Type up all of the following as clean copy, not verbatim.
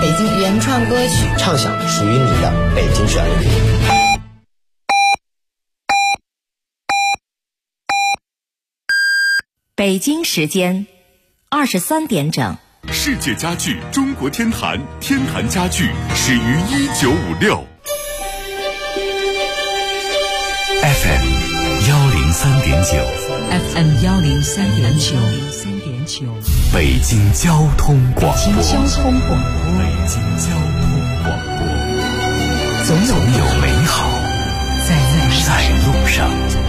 北京原创歌曲， 畅想属于你的北京旋律。 北京时间23点整。 世界家具中国天坛，天坛家具始于1956。FM 103.9 FM 103.9， 北京交通广播。 北京交通广播，总有美好在路上。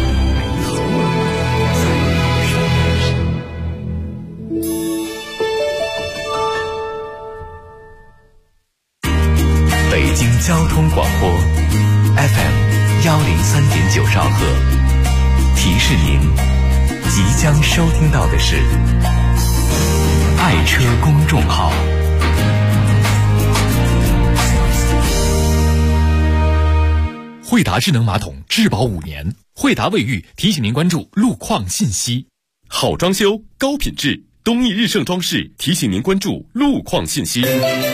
北京交通广播 FM 103.9兆赫，提示您即将收听到的是爱车公众号。惠达智能马桶质保5年，惠达卫浴提醒您关注路况信息。好装修高品质，东义日盛装饰提醒您关注路况信息。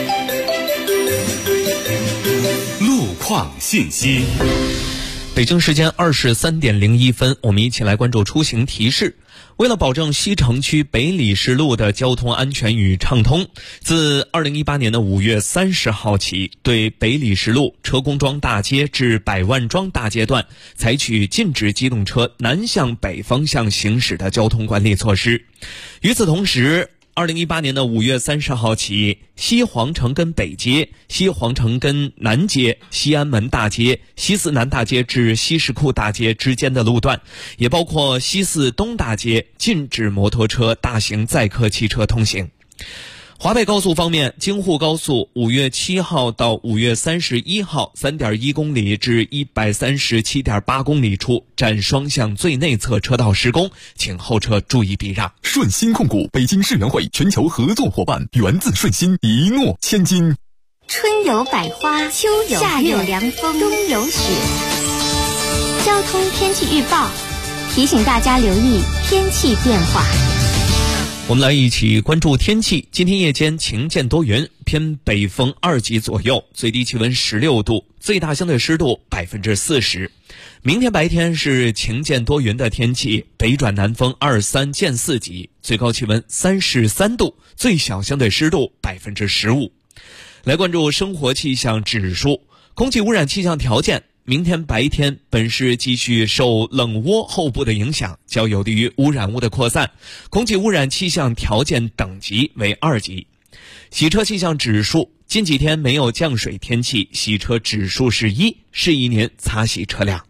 路况信息。 北京时间23点01分，我们一起来关注出行提示。为了保证西城区北礼士路的交通安全与畅通，自2018年的5月30号起，对北礼士路车公庄大街至百万庄大街段采取禁止机动车南向北方向行驶的交通管理措施。与此同时，2018年的5月30号起，西皇城根北街、西皇城根南街、西安门大街、西四南大街至西什库大街之间的路段，也包括西四东大街，禁止摩托车、大型载客汽车通行。华北高速方面，京沪高速5月7号到5月31号 3.1 公里至 137.8 公里处占双向最内侧车道施工，请后车注意避让。 顺鑫控股北京世园会全球合作伙伴，源自顺鑫，一诺千金。 春有百花，秋有夏有凉风，冬有雪。交通天气预报提醒大家留意天气变化。 我们来一起关注天气。今天夜间晴间多云，偏北风2级左右，最低气温16度，最大相对湿度40%。明天白天是晴间多云的天气，北转南风2、3见4级，最高气温33度，最小相对湿度15%。来关注生活气象指数，空气污染气象条件。明天白天本市继续受冷涡后部的影响，较有利于污染物的扩散，空气污染气象条件等级为2级。洗车气象指数，近几天没有降水天气，洗车指数是1，适宜您擦洗车辆。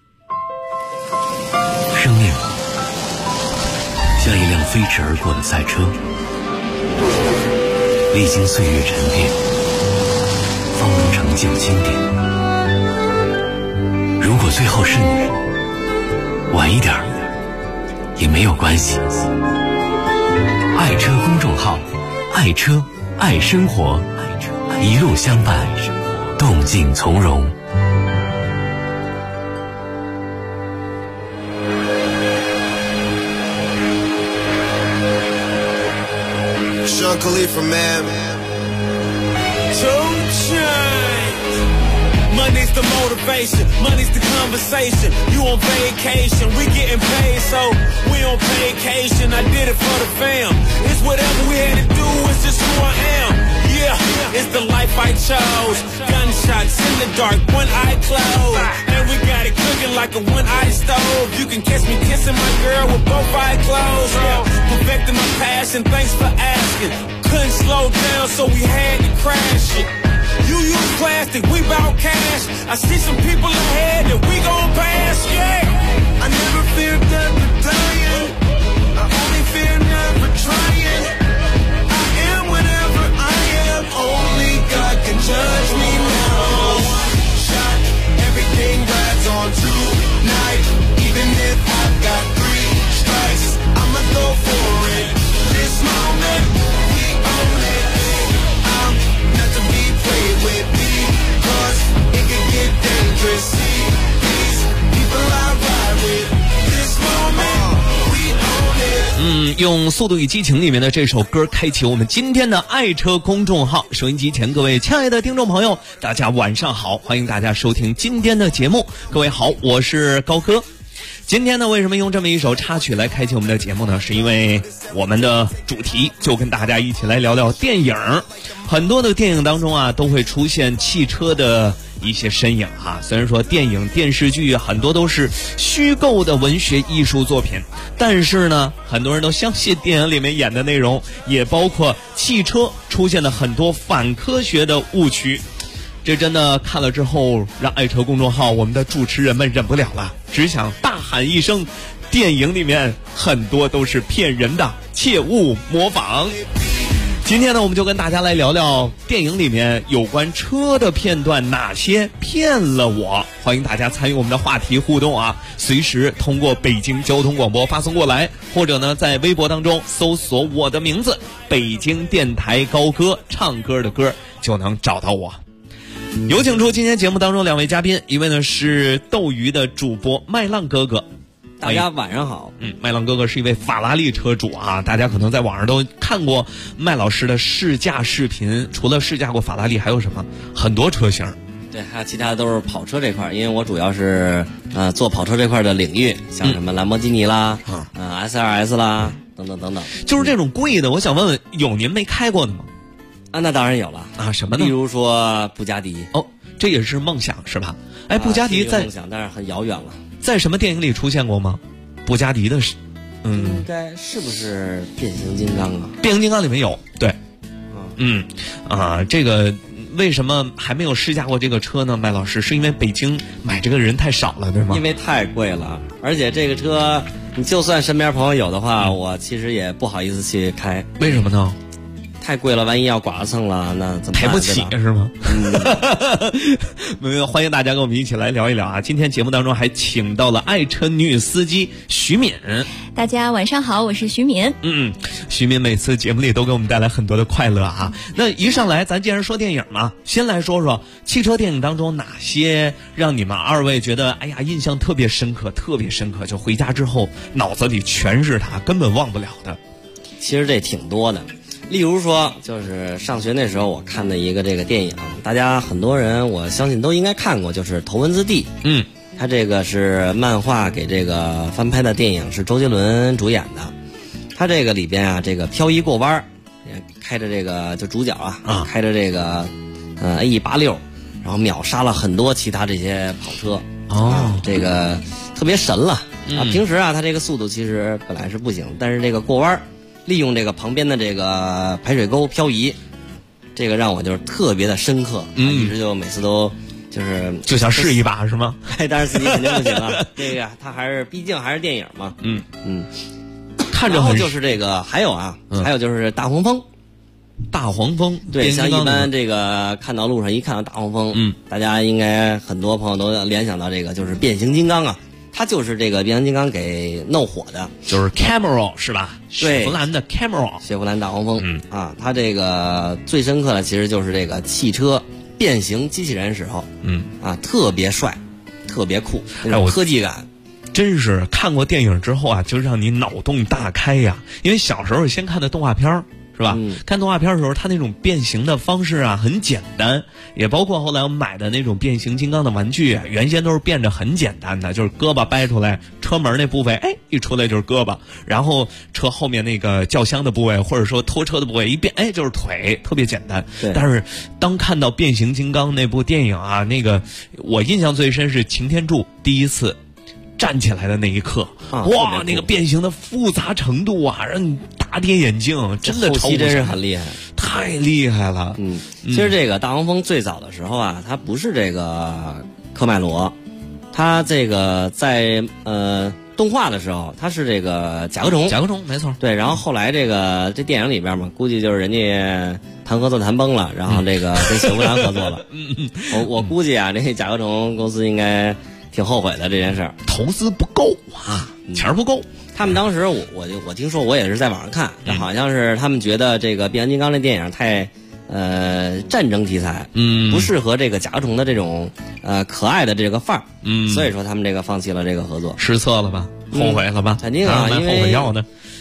生命像一辆飞驰而过的赛车，历经岁月沉淀，方能成就经典。如果最后是你，晚一点也没有关系。爱车公众号，爱车爱生活，一路相伴，动静从容。 Sean Khalifa, man. Money's the motivation, money's the conversation. You on vacation, we getting paid, so we on vacation. I did it for the fam. It's whatever we had to do, it's just who I am. Yeah, it's the life I chose. Gunshots in the dark, one eye closed. And we got it cooking like a one-eye stove. You can catch me kissing my girl with both eyes closed. Yeah, perfecting my passion, thanks for asking. Couldn't slow down, so we had to crash it. You use plastic, we bout cash. I see some people ahead that we gon' pass, yeah. I never fear death or dying. I only fear never trying. I am whatever I am. Only God can judge me now. One shot, everything rides on tonight. Even if I've got 3 strikes, I'ma go for it. This moment, we own it. I'm not to be played with, because it can get dangerous. See these people I ride with. This moment, we own it. 用《速度与激情》里面的这首歌开启我们今天的爱车公众号。收音机前各位亲爱的听众朋友，大家晚上好，欢迎大家收听今天的节目。各位好，我是高哥。今天呢，为什么用这么一首插曲来开启我们的节目呢？是因为我们的主题就跟大家一起来聊聊电影。很多的电影当中啊，都会出现汽车的一些身影哈。虽然说电影、电视剧很多都是虚构的文学艺术作品，但是呢，很多人都相信电影里面演的内容，也包括汽车出现的很多反科学的误区。这真的看了之后，让爱车公众号我们的主持人们忍不了了，只想大喊一声：电影里面很多都是骗人的，切勿模仿。今天呢，我们就跟大家来聊聊电影里面有关车的片段，哪些骗了我？欢迎大家参与我们的话题互动啊！随时通过北京交通广播发送过来，或者呢，在微博当中搜索我的名字“北京电台高歌”，唱歌的歌就能找到我。有请出今天节目当中两位嘉宾，一位呢是斗鱼的主播麦浪哥哥。 大家晚上好。 麦浪哥哥是一位法拉利车主啊，大家可能在网上都看过麦老师的试驾视频。除了试驾过法拉利，还有什么？很多车型。 对，还有其他都是跑车这块，因为我主要是做跑车这块的领域，像什么兰博基尼啦、SLS 啦等等等等。 就是这种贵的，我想问问，有您没开过的吗？ 那当然有了啊，什么呢？ 例如说布加迪。 哦，这也是梦想是吧？哎，布加迪在梦想，但是很遥远了。 在什么电影里出现过吗？布加迪的应该是不是变形金刚啊？ 变形金刚里面有，对。这个为什么还没有试驾过这个车呢？麦老师，是因为北京买这个人太少了，对吗？ 因为太贵了，而且这个车你就算身边朋友有的话，我其实也不好意思去开。 为什么呢？ 太贵了，万一要剐了蹭了，那怎么办？ 赔不起是吗？欢迎大家跟我们一起来聊一聊啊！今天节目当中还请到了爱车女司机徐敏。 大家晚上好，我是徐敏。 徐敏每次节目里都给我们带来很多的快乐啊。那一上来咱既然说电影嘛，先来说说汽车电影当中哪些让你们二位觉得印象特别深刻，就回家之后脑子里全是它，根本忘不了的。 其实这挺多的。例如说，就是上学那时候我看的一个这个电影，大家很多人我相信都应该看过，就是《头文字 D》。它这个是漫画给这个翻拍的电影，是周杰伦主演的。它这个里边啊，这个漂移过弯，开着这个就主角开着这个A186，然后秒杀了很多其他这些跑车。这个特别神了平时它这个速度其实本来是不行，但是这个过弯。利用这个旁边的这个排水沟漂移，这个让我就是特别的深刻，一直就每次都就想试一把是吗？ 但是司机肯定不行啊，这个他毕竟还是电影嘛。 看着然后就是这个还有就是大黄蜂。 大黄蜂， 对，像一般这个看到路上一看到大黄蜂，大家应该很多朋友都联想到这个就是变形金刚啊。它就是这个变形金刚给弄火的， 就是 Camaro 是吧？雪佛兰的 Camaro， 雪佛兰大黄蜂。它这个最深刻的其实就是这个汽车变形机器人时候，特别帅，特别酷，那种科技感。 真是看过电影之后啊，就让你脑洞大开呀！因为小时候先看的动画片是吧？看动画片的时候，它那种变形的方式很简单，也包括后来我买的那种变形金刚的玩具，原先都是变着很简单的，就是胳膊掰出来，车门那部位，一出来就是胳膊，然后车后面那个轿厢的部位，或者说拖车的部位一变，就是腿，特别简单。但是当看到变形金刚那部电影那个我印象最深是擎天柱第一次站起来的那一刻，哇，那个变形的复杂程度让你大跌眼镜，真的超真是很厉害， 太厉害了。 其实这个大黄蜂最早的时候它不是这个科迈罗，它这个在动画的时候它是这个甲壳虫， 没错。 对，然后后来这电影里边嘛，估计就是人家谈合作谈崩了，然后这个跟雪佛兰合作了。我估计这甲壳虫公司应该挺后悔的这件事儿， 投资不够钱不够。 他们当时我听说，我也是在网上看，好像是他们觉得这个变形金刚这电影太战争题材，不适合这个甲壳虫的这种可爱的这个范儿，所以说他们这个放弃了这个合作。 失策了吧？后悔了吧？ 肯定因为后悔药呢。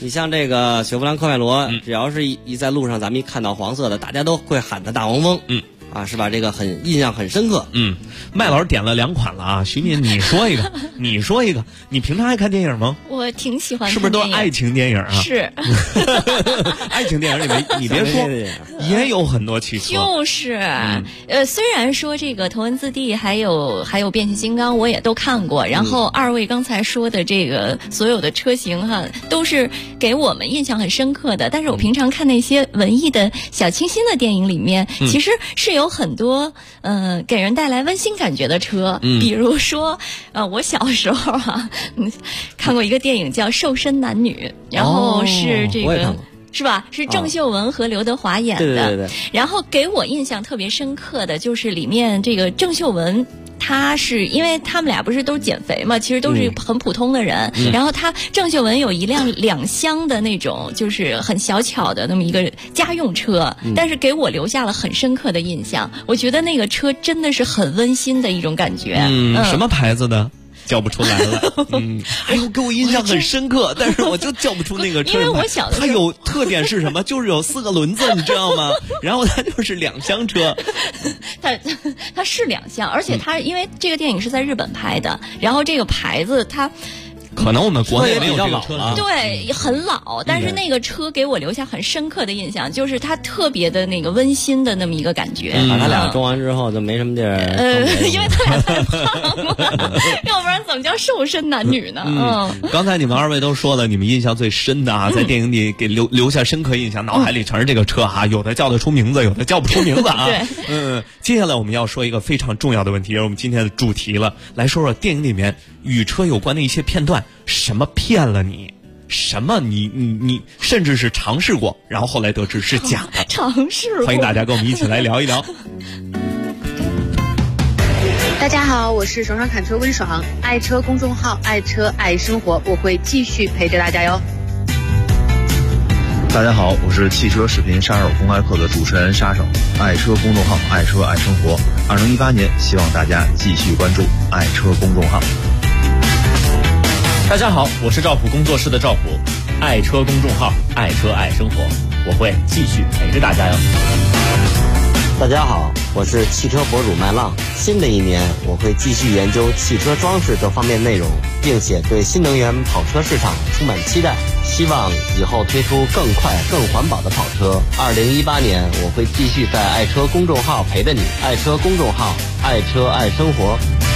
你像这个雪佛兰科迈罗，只要是一在路上，咱们一看到黄色的，大家都会喊它大黄蜂。啊，是吧？这个印象很深刻。 麦老师点了2款了啊，徐敏，你说一个，你说一个。你平常爱看电影吗？ 我挺喜欢看电影。 是不是都是爱情电影啊？ 是。 爱情电影里面，你别说，也有很多汽车。 就是，虽然说这个《头文字 D》还有变形金刚，我也都看过。然后二位刚才说的这个所有的车型哈，都是给我们印象很深刻的。但是我平常看那些文艺的小清新的电影里面，其实是有很多给人带来温馨感觉的车，比如说我小时候看过一个电影叫《瘦身男女》，然后是这个。是吧？是郑秀文和刘德华演的。 对。 然后给我印象特别深刻的就是里面这个郑秀文，她是因为他们俩不是都减肥嘛，其实都是很普通的人。然后郑秀文有一辆2厢的那种，就是很小巧的那么一个家用车，但是给我留下了很深刻的印象。我觉得那个车真的是很温馨的一种感觉。 什么牌子的？叫不出来了。哎呦，给我印象很深刻，但是我就叫不出那个车。 因为我小的时候， 它有特点是什么？就是有4个轮子，你知道吗？然后它就是2厢车。 它是2厢，而且它因为这个电影是在日本拍的，然后这个牌子它。 可能我们国内没有这个车了， 对，很老，但是那个车给我留下很深刻的印象，就是它特别的那个温馨的那么一个感觉。 把他俩装完之后就没什么地儿。 因为他俩太胖了，要不然怎么叫瘦身男女呢？ 刚才你们2位都说了，你们印象最深的啊，在电影里给留下深刻印象，脑海里全是这个车啊，有的叫得出名字，有的叫不出名字啊。 对， 接下来我们要说一个非常重要的问题，也是我们今天的主题了，来说说电影里面与车有关的一些片段。什么骗了你？什么你甚至是尝试过，然后后来得知是假的。 尝试过。 欢迎大家跟我们一起来聊一聊。 大家好，我是爽爽侃车温爽，爱车公众号爱车爱生活，我会继续陪着大家哟。 大家好，我是汽车视频杀手公开课的主持人杀手，爱车公众号爱车爱生活。2018年，希望大家继续关注爱车公众号。 大家好，我是赵普工作室的赵普，爱车公众号爱车爱生活，我会继续陪着大家哟。 大家好，我是汽车博主麦浪。新的一年，我会继续研究汽车装饰这方面内容，并且对新能源跑车市场充满期待，希望以后推出更快更环保的跑车。2018年，我会继续在爱车公众号陪着你，爱车公众号爱车爱生活。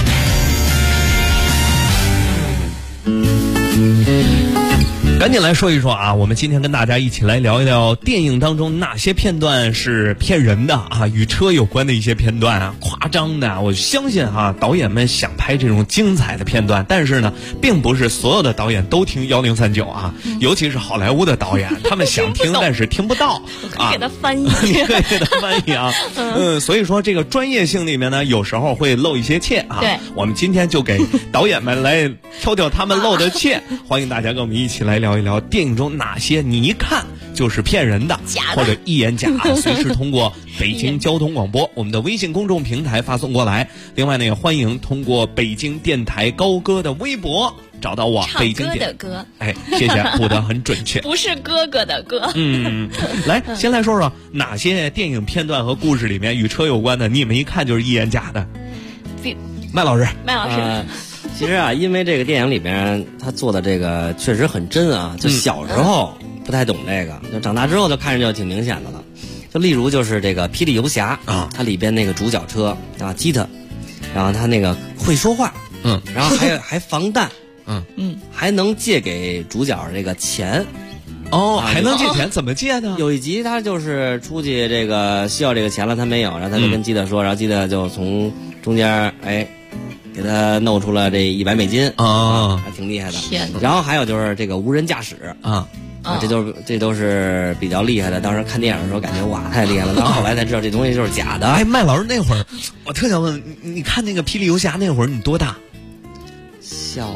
赶紧来说一说啊，我们今天跟大家一起来聊一聊电影当中哪些片段是骗人的啊，与车有关的一些片段啊，夸张的。我相信啊，导演们想拍这种精彩的片段，但是呢，并不是所有的导演都听1039啊，尤其是好莱坞的导演，他们想听但是听不到啊。给他翻译， 你可以给他翻译啊。所以说这个专业性里面呢，有时候会露一些怯啊。 对， 我们今天就给导演们来挑挑他们露的怯，欢迎大家跟我们一起来聊一聊电影中哪些你一看就是骗人的，或者一眼假，随时通过北京交通广播我们的微信公众平台发送过来。另外呢，也欢迎通过北京电台高歌的微博找到我。北京的歌， 哎，谢谢，补得很准确， 不是哥哥的歌。 来，先来说说哪些电影片段和故事里面与车有关的，你们一看就是一眼假的。麦老师， 其实啊，因为这个电影里边他做的这个确实很真啊，就小时候不太懂这个，就长大之后就看着就挺明显的了。就例如就是这个《霹雳游侠》啊，它里边那个主角车啊，吉他，然后他那个会说话，然后还防弹，还能借给主角这个钱。 还能借钱？怎么借呢？ 有一集他就是出去这个需要这个钱了，他没有，然后他就跟基德说，然后基德就从中间给他弄出了这100美金啊，还挺厉害的。然后还有就是这个无人驾驶这都是比较厉害的。当时看电影的时候感觉哇太厉害了，然后后来才知道这东西就是假的。 哎，麦老师那会儿，我特想问你看那个《霹雳游侠》那会儿你多大？ 小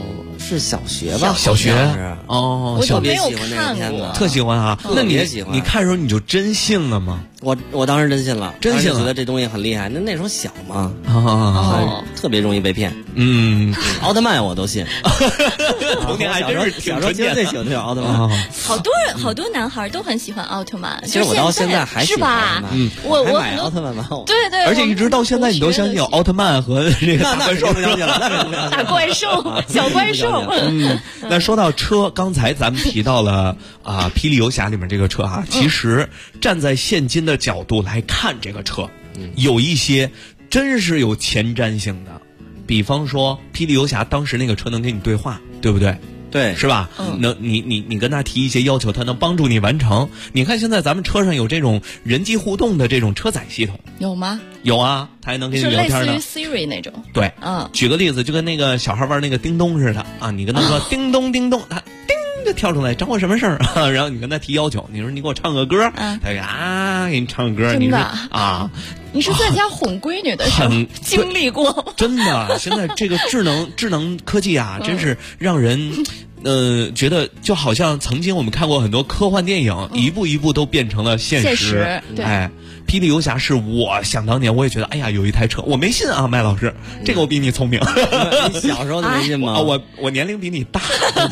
是小学吧？ 小学哦，我特别喜欢那个片子， 特喜欢啊。那你你看的时候你就真信了吗？ 我当时真信了， 真信了， 觉得这东西很厉害。那时候小嘛，特别容易被骗。奥特曼我都信。 童年还真是挺纯洁的。最喜欢的奥特曼。 好多男孩都很喜欢奥特曼。 其实我到现在还是吧？我买奥特曼玩偶。 对对。 而且一直到现在你都相信有奥特曼和这个大怪兽。 大怪兽、小怪兽。 那说到车，刚才咱们提到了霹雳游侠里面这个车啊，其实站在现今的角度来看这个车，有一些真是有前瞻性的，比方说霹雳游侠当时那个车能跟你对话，对不对？ 对， 是吧？能你跟他提一些要求，他能帮助你完成。你看现在咱们车上有这种人机互动的这种车载系统， 有吗？ 有啊，他还能跟你聊天呢。 是类似于 Siri 那种。 对，举个例子，就跟那个小孩玩那个叮咚似的啊，你跟他说叮咚叮咚，他叮就跳出来，找我什么事儿？然后你跟他提要求，你说你给我唱个歌，他给你唱个歌，你说啊。 你是在家哄闺女的时候经历过？ 真的，现在这个智能科技啊，真是让人觉得就好像曾经我们看过很多科幻电影，一步一步都变成了现实。 对， 霹雳游侠是我想当年我也觉得，哎呀，有一台车，我没信啊，麦老师，这个我比你聪明。 你小时候没信吗？ 我年龄比你大，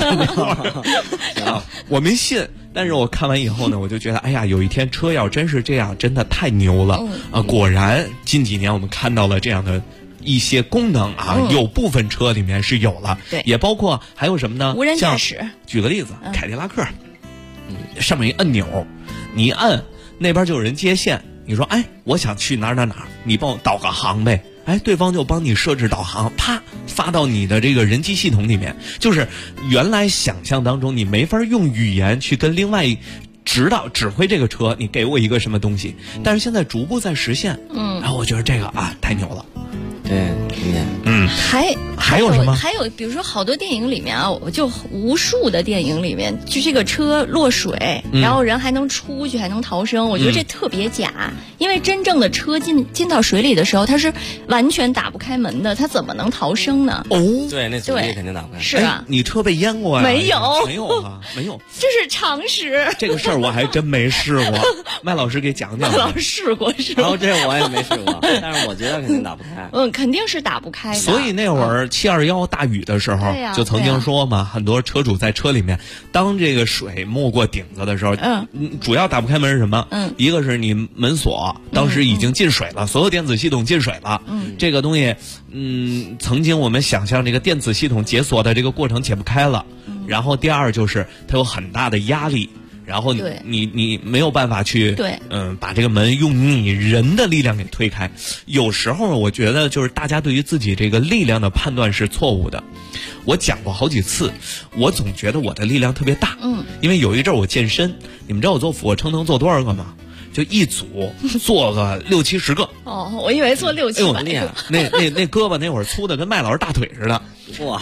我没信。但是我看完以后呢，我就觉得，哎呀，有一天车要真是这样，真的太牛了果然近几年我们看到了这样的一些功能啊，有部分车里面是有了， 对， 也包括还有什么呢？ 无人驾驶。 举个例子，凯迪拉克，上面一按钮，你一按，那边就有人接线。你说，哎，我想去哪儿，你帮我导个航呗。哎，对方就帮你设置导航，啪发到你的这个人机系统里面。就是原来想象当中你没法用语言去跟另外指挥这个车，你给我一个什么东西，但是现在逐步在实现。然后我觉得这个太牛了。 对， 还有什么？ 还有比如说好多电影里面啊，就无数的电影里面，就这个车落水，然后人还能出去，还能逃生。我觉得这特别假，因为真正的车进到水里的时候，它是完全打不开门的，它怎么能逃生呢？ 对，那阻力肯定打不开。 是啊， 你车被淹过呀？ 没有啊，没有， 这是常识。 这个事儿我还真没试过，麦老师给讲讲。 麦老师试过是吧？ 然后这我也没试过，但是我觉得肯定打不开。 肯定是打不开的。 所以那会儿721大雨的时候，就曾经说嘛，很多车主在车里面，当这个水没过顶子的时候，主要打不开门是什么？一个是你门锁当时已经进水了，所有电子系统进水了。这个东西，曾经我们想象这个电子系统解锁的这个过程解不开了。然后第二就是它有很大的压力。然后你没有办法去把这个门用你人的力量给推开。有时候我觉得就是大家对于自己这个力量的判断是错误的。我讲过好几次，我总觉得我的力量特别大。因为有一阵我健身，你们知道我做俯卧撑能做多少个吗？就一组做个60-70个。 我以为做600-700个。 那胳膊那会儿粗的跟麦老师大腿似的。 哇，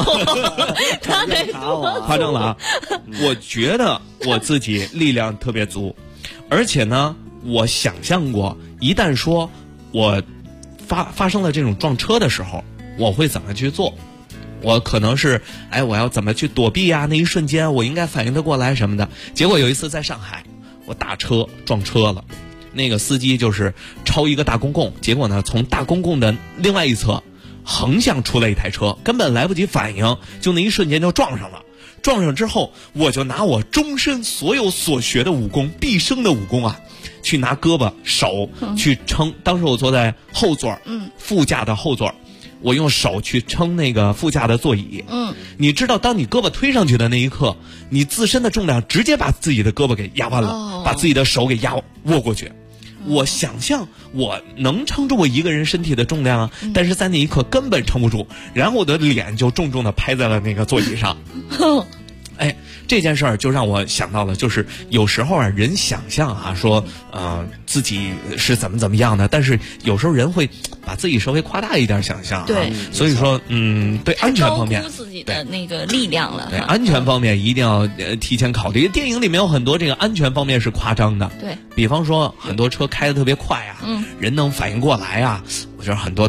夸张了啊！我觉得我自己力量特别足，而且呢，我想象过，一旦说我发生了这种撞车的时候，我会怎么去做？我可能是我要怎么去躲避啊？那一瞬间我应该反应得过来什么的。结果有一次在上海，我打车撞车了，那个司机就是超一个大公共，结果呢从大公共的另外一侧横向出来一台车，根本来不及反应，就那一瞬间就撞上了。撞上之后，我就拿我终身所有所学的武功，毕生的武功啊，去拿胳膊手去撑。当时我坐在后座，副驾的后座，我用手去撑那个副驾的座椅。你知道，当你胳膊推上去的那一刻，你自身的重量直接把自己的胳膊给压弯了，把自己的手给握过去。我想象我能撑住我一个人身体的重量啊，但是在那一刻根本撑不住，然后我的脸就重重的拍在了那个座椅上。这件事儿就让我想到了，就是有时候啊，人想象啊，说自己是怎么样的，但是有时候人会把自己稍微夸大一点想象。 对， 所以说对安全方面， 高估自己的那个力量了。 对，安全方面一定要提前考虑。电影里面有很多这个安全方面是夸张的。 对， 比方说很多车开得特别快啊，人能反应过来啊，我觉得很多都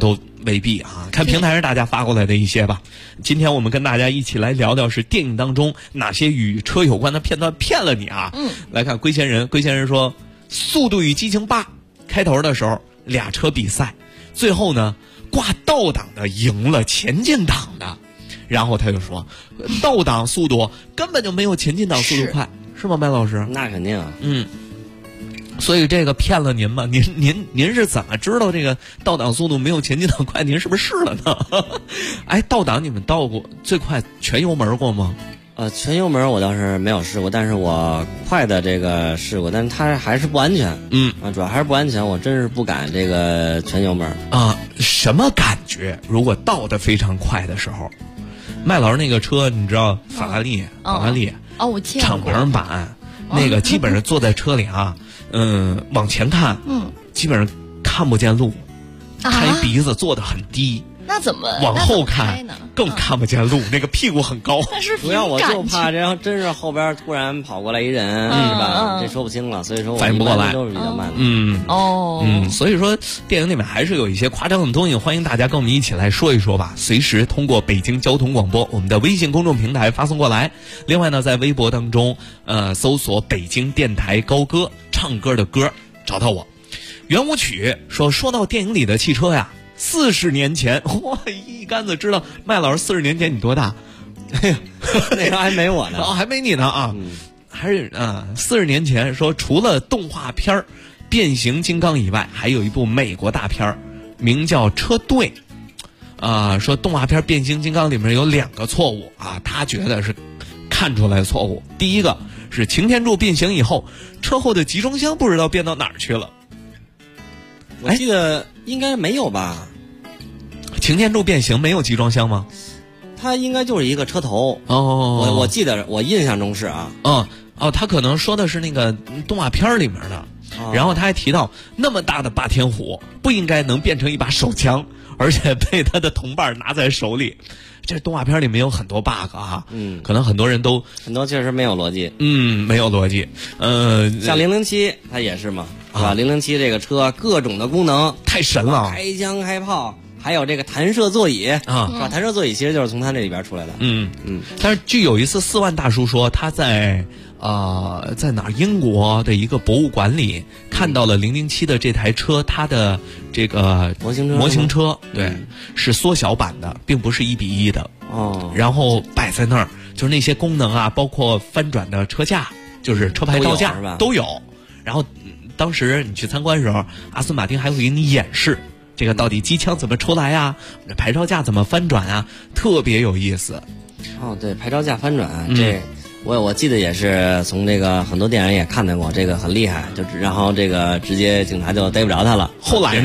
未必啊，看平台上大家发过来的一些吧。今天我们跟大家一起来聊聊是电影当中哪些与车有关的片段骗了你啊。来看龟仙人说《速度与激情8》开头的时候俩车比赛，最后呢挂倒档的赢了前进档的，然后他就说倒档速度根本就没有前进档速度快，是吗，麦老师？ 那肯定啊。 所以这个骗了您吗？您是怎么知道这个倒档速度没有前进档快？您是不是试了呢？哎，倒档你们倒过最快全油门过吗？ 全油门我倒是没有试过，但是我快的这个试过，但是它还是不安全。主要还是不安全，我真是不敢这个全油门啊。什么感觉？如果倒得非常快的时候，麦老师那个车你知道法拉利我见过敞篷版，那个基本上坐在车里啊。往前看，基本上看不见路，开鼻子坐得很低。 那怎么往后看更看不见路？那个屁股很高。 主要我就怕这样，真是后边突然跑过来一人，是吧？这说不清了，所以说我反应不过来， 都是比较慢的。 所以说电影里面还是有一些夸张的东西，欢迎大家跟我们一起来说一说吧。随时通过北京交通广播我们的微信公众平台发送过来。另外呢，在微博当中，搜索北京电台高歌，唱歌的歌，找到我。圆舞曲说到电影里的汽车呀。40年前，哇，一竿子知道麦老师40年前你多大？ 哎呀，那时候还没我呢， 还没你呢啊，还是40年前说，除了动画片变形金刚以外，还有一部美国大片名叫《车队》说动画片变形金刚里面有2个错误啊，他觉得是看出来错误。第一个是擎天柱变形以后，车后的集装箱不知道变到哪儿去了。 我记得应该没有吧？ 擎天柱变形没有集装箱吗？ 它应该就是一个车头。我记得我印象中是啊。 他可能说的是那个动画片里面的。然后他还提到，那么大的霸天虎不应该能变成一把手枪，而且被他的同伴拿在手里。这动画片里面有很多 bug 啊，可能很多人都很多确实没有逻辑， 没有逻辑。 像007它也是嘛，是吧？007这个车各种的功能太神了， 开枪开炮，还有这个弹射座椅啊，是吧？弹射座椅其实就是从它这里边出来的。 但是据有一次4万大叔说，他在哪儿英国的一个博物馆里看到了007的这台车，它的这个模型车，对，是缩小版的，并不是1:1的。然后摆在那儿，就是那些功能啊，包括翻转的车架，就是车牌照架都有。然后当时你去参观的时候，阿斯顿马丁还会给你演示这个到底机枪怎么出来呀，这牌照架怎么翻转啊，特别有意思。 对，牌照架翻转这。我记得也是从这个很多电影也看到过，这个很厉害，然后这个直接警察就逮不着他了。 后来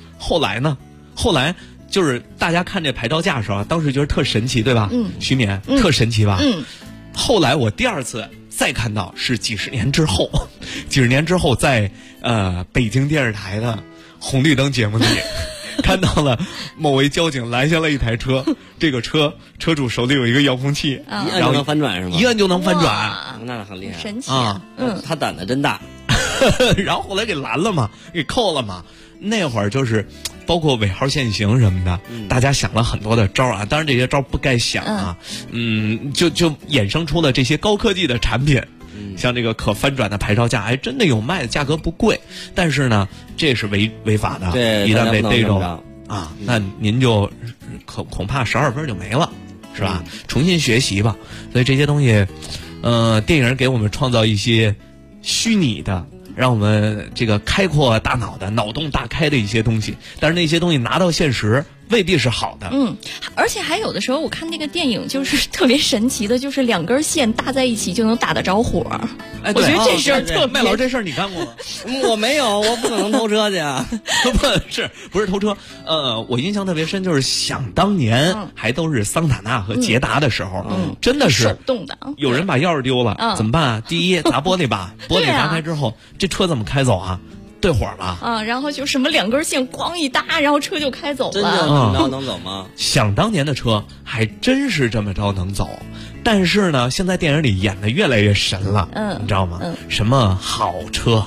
就是大家看这牌照架的时候，当时觉得特神奇，对吧？徐勉特神奇吧？后来我第2次再看到是几十年之后在北京电视台的红绿灯节目里。看到了某位交警拦下了一台车，这个车主手里有一个遥控器， 一按就能翻转是吗？ 一按就能翻转， 那很厉害， 神奇啊！ 他胆子真大。 然后后来给拦了嘛，给扣了嘛。那会儿就是包括尾号限行什么的，大家想了很多的招啊，当然这些招不该想啊，就衍生出了这些高科技的产品。像这个可翻转的牌照架，还真的有卖的，价格不贵，但是呢，这是违法的，一旦被逮着啊，那您就恐怕12分就没了，是吧？重新学习吧。所以这些东西，电影给我们创造一些虚拟的，让我们这个开阔大脑的、脑洞大开的一些东西，但是那些东西拿到现实未必是好的。 而且还有的时候我看那个电影就是特别神奇的，就是2根线搭在一起就能打得着火。我觉得这事儿特别。 麦老师，这事儿你干过吗？ 我没有，我不可能偷车去啊！ 不是偷车？我印象特别深，就是想当年还都是桑塔纳和捷达的时候，真的是手动的， 有人把钥匙丢了，怎么办啊？第一砸玻璃吧，玻璃砸开之后，这车怎么开走啊？对火了然后就什么2根线咣一搭，然后车就开走了。 真的这么着能走吗？ 想当年的车还真是这么着能走，但是呢，现在电影里演的越来越神了，你知道吗？什么好车，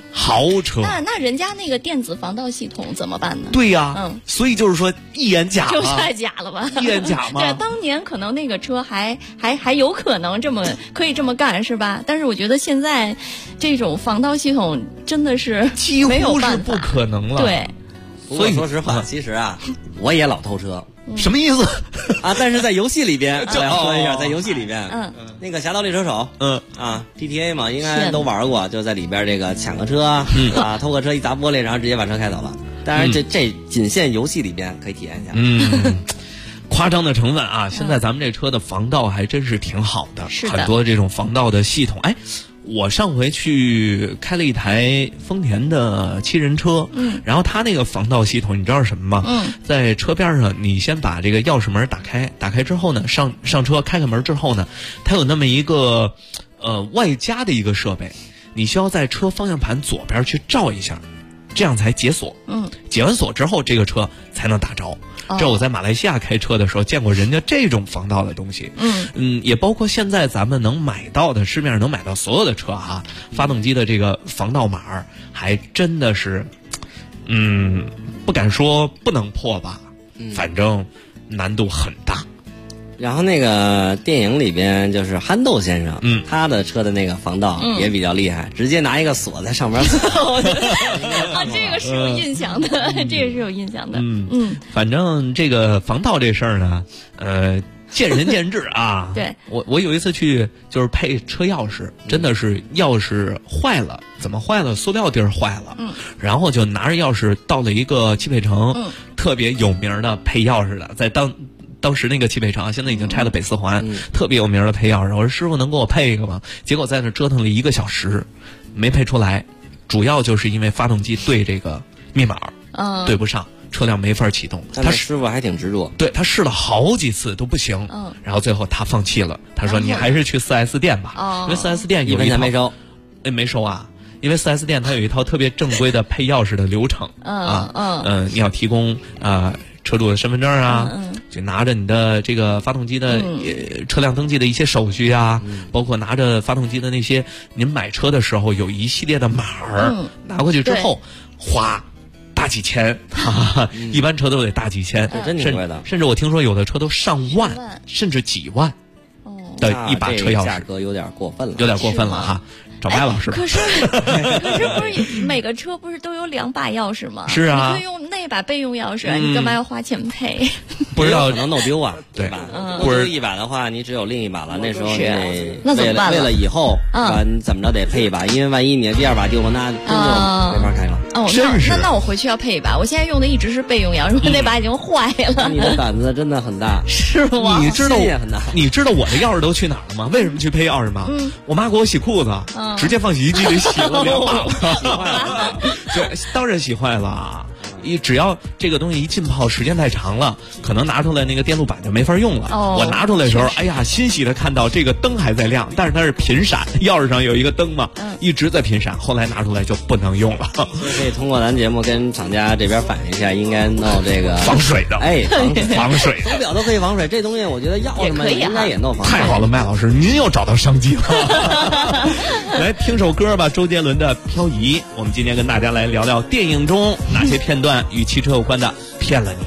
豪车。 那人家那个电子防盗系统怎么办呢？ 对呀，所以就是说一眼假就太假了吧？ 一眼假吗？ 对，当年可能那个车还有可能可以这么干，是吧？但是我觉得现在这种防盗系统真的是几乎是不可能了。 对， 所以说实话，其实我也老偷车。 什么意思啊？但是在游戏里边，我要说一下，在游戏里边，那个《侠盗猎车手》，GTA 嘛，应该都玩过，就在里边这个抢个车，偷个车一砸玻璃，然后直接把车开走了。当然，这仅限游戏里边可以体验一下。 夸张的成分啊！现在咱们这车的防盗还真是挺好的， 是的， 很多这种防盗的系统。哎，我上回去开了一台丰田的7人车，然后它那个防盗系统你知道是什么吗？在车边上，你先把这个钥匙门打开之后呢，上车开门之后呢，它有那么一个外加的一个设备，你需要在车方向盘左边去照一下，这样才解锁。解完锁之后，这个车才能打着。这我在马来西亚开车的时候见过人家这种防盗的东西。也包括现在咱们能买到的市面上能买到所有的车发动机的这个防盗码还真的是，不敢说不能破吧，反正难度很大。 然后那个电影里边就是憨豆先生，他的车的那个防盗也比较厉害，直接拿一个锁在上面锁。 这个是有印象的，这个是有印象的。 反正这个防盗这事儿呢，见仁见智啊。 对， 我有一次去就是配车钥匙，真的是钥匙坏了，怎么坏了？塑料钉坏了。然后就拿着钥匙到了一个汽配城，特别有名的配钥匙的，在当时那个汽配城现在已经拆了北四环，特别有名的配钥匙。我说师傅能给我配一个吗？结果在那折腾了1个小时，没配出来。主要就是因为发动机对这个密码对不上，车辆没法启动。 他师傅还挺执着， 对，他试了好几次都不行。然后最后他放弃了，他说你还是去 4S 店吧，因为 4S 店有一套没收。 没收啊。因为 4S 店它有一套特别正规的配钥匙的流程你要提供车主的身份证就拿着你的这个发动机的车辆登记的一些手续包括拿着发动机的那些您买车的时候有一系列的码拿过去之后花大几千，一般车都得大几千， 真挺贵的。 甚至我听说有的车都上万，甚至几万的一把车钥匙， 价格有点过分了， 有点过分了哈。找白老师。 可是不是每个车不是都有2把钥匙吗？ 是啊， 你可以用那把备用钥匙，你干嘛要花钱配？ 不知道可能弄丢啊， 对吧？弄丢一把的话，你只有另一把了。那时候你得那怎么办？ 为了以后你怎么着得配一把，因为万一你的第2把丢了，那真就没法开了。 那我回去要配一把。我现在用的一直是备用钥匙，那把已经坏了。 你的胆子真的很大， 是吗？ 你知道我的钥匙都去哪儿了吗？为什么去配钥匙吗？我妈给我洗裤子，直接放洗衣机里洗了2把了。对，当然洗坏了。只要这个东西一浸泡时间太长了，可能拿出来那个电路板就没法用了。我拿出来的时候，哎呀，欣喜的看到这个灯还在亮，但是它是频闪，钥匙上有一个灯嘛，一直在频闪。后来拿出来就不能用了。 可以通过咱节目跟厂家这边反映一下，应该弄这个防水的。防水， 手表都可以防水，这东西我觉得钥匙们应该也弄防水。 太好了，麦老师，您又找到商机了。来听首歌吧，周杰伦的《漂移》。我们今天跟大家来聊聊电影中哪些片段与汽车有关的骗了你。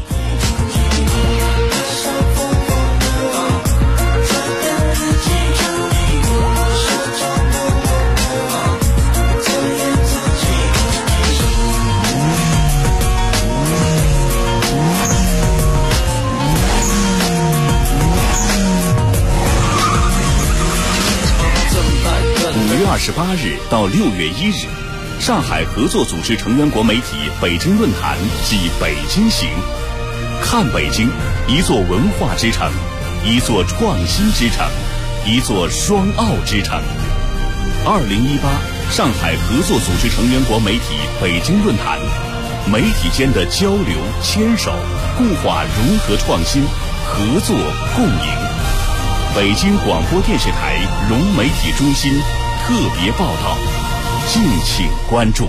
5月28日到6月1日，上海合作组织成员国媒体北京论坛暨北京行，看北京，一座文化之城，一座创新之城，一座双奥之城。2018上海合作组织成员国媒体北京论坛，媒体间的交流牵手，固化融合创新，合作共赢。北京广播电视台融媒体中心特别报道，敬请关注。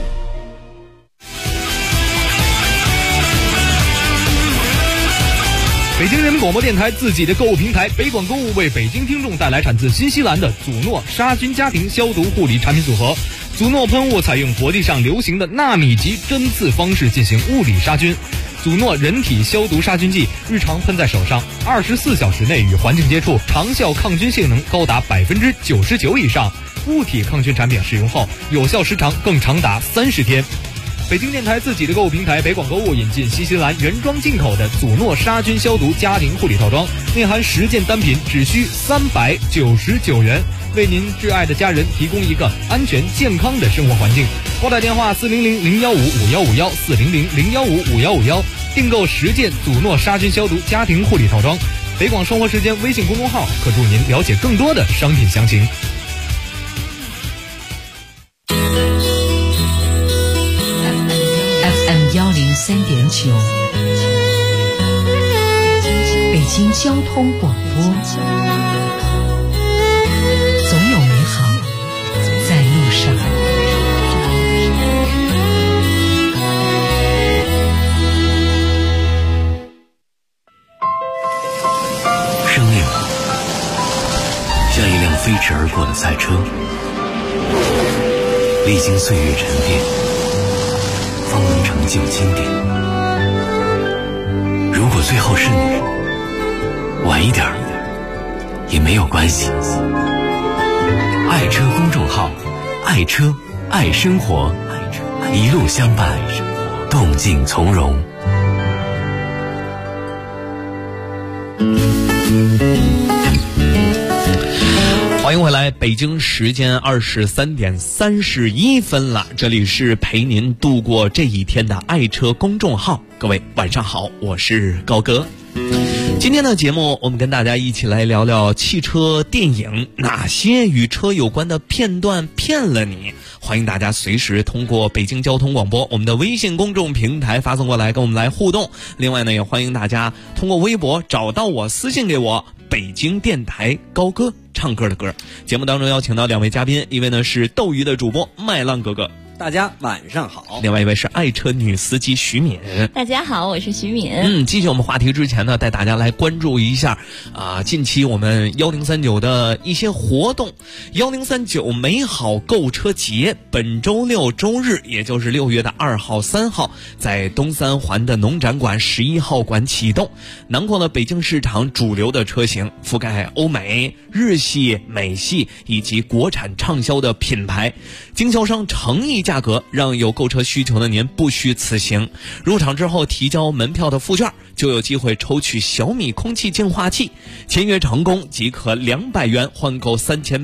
北京人民广播电台自己的购物平台北广购物为北京听众带来产自新西兰的祖诺杀菌家庭消毒护理产品组合。 祖诺喷雾采用活地上流行的纳米级针刺方式进行物理杀菌。祖诺人体消毒杀菌剂日常喷在手上，24小时内与环境接触，长效抗菌性能高达99%以上。物体抗菌产品使用后，有效时长更长达30天。北京电台自己的购物平台北广购物引进新西兰原装进口的祖诺杀菌消毒家庭护理套装，内含10件单品，只需399元，为您挚爱的家人提供一个安全健康的生活环境。拨打电话400-015-5151，400-015-5151，订购10件祖诺杀菌消毒家庭护理套装。北广生活时间微信公众号可助您了解更多的商品详情。 FM103.9，北京交通广播，总有美好在路上。 生命像一辆飞驰而过的赛车，历经岁月沉淀，方能成就经典。如果最后是你，晚一点也没有关系。爱车公众号，爱车爱生活，一路相伴，动静从容。 欢迎回来，北京时间23点31分了，这里是陪您度过这一天的爱车公众号。各位晚上好，我是高哥。今天的节目我们跟大家一起来聊聊汽车电影，哪些与车有关的片段骗了你。欢迎大家随时通过北京交通广播我们的微信公众平台发送过来跟我们来互动。另外呢，也欢迎大家通过微博找到我，私信给我北京电台高歌唱歌的歌。节目当中邀请到2位嘉宾，一位呢是斗鱼的主播麦浪哥哥， 大家晚上好。 另外一位是爱车女司机徐敏， 大家好，我是徐敏。 继续我们话题之前呢，带大家来关注一下近期我们1039的一些活动。1039美好购车节本周六周日，也就是6月的2号3号在东三环的农展馆11号馆启动，囊括了北京市场主流的车型，覆盖欧美、日系、美系以及国产畅销的品牌，经销商诚意价格让有购车需求的您不虚此行。入场之后提交门票的附卷，就有机会抽取小米空气净化器，签约成功即可200元换购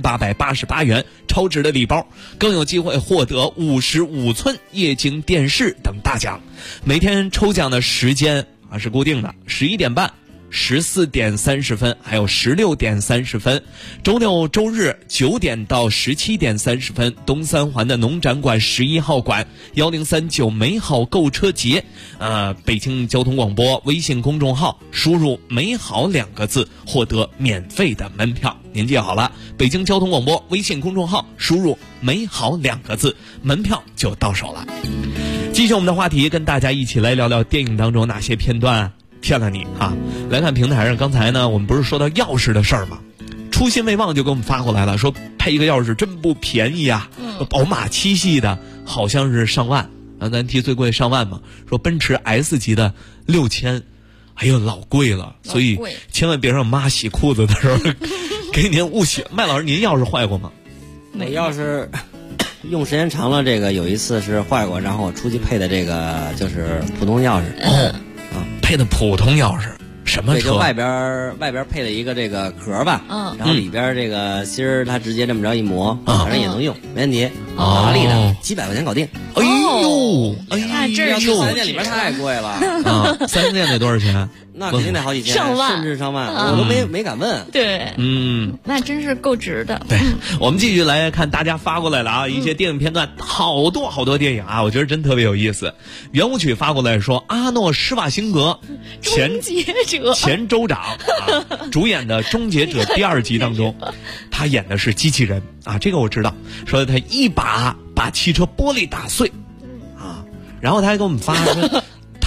3888元超值的礼包，更有机会获得55寸液晶电视等大奖。每天抽奖的时间是固定的，11点半、14点30分，还有16点30分。周六周日9点到17点30分，东三环的农展馆11号馆1039美好购车节，北京交通广播微信公众号输入美好2个字获得免费的门票。您记好了，北京交通广播微信公众号输入美好2个字，门票就到手了。继续我们的话题，跟大家一起来聊聊电影当中哪些片段骗了你哈。来看平台上，刚才呢我们不是说到钥匙的事儿吗？初心未忘就给我们发过来了，说配一个钥匙真不便宜啊，宝马7系的好像是上万咱提最贵上万嘛，说奔驰 S 级的6000，哎呦老贵了，所以千万别让妈洗裤子的时候给您误洗。麦老师，您钥匙坏过吗？ 我钥匙用时间长了，这个有一次是坏过，然后我出去配的这个就是普通钥匙。 配的普通钥匙，什么车？ 就外边配了一个这个壳吧，然后里边这个芯儿它直接这么着一磨，反正也能用，没问题。达利的几百块钱搞定。 哎呦， 这4S店里边太贵了 4S店得多少钱？ 那肯定得好几千， 上万， 甚至上万，我都没敢问。 对，那真是够值的。 对，我们继续来看大家发过来了一些电影片段，好多电影我觉得真特别有意思。圆舞曲发过来说，阿诺施瓦辛格前州长主演的《终结者》第2集当中，他演的是机器人这个我知道，说他一把汽车玻璃打碎然后他还给我们发说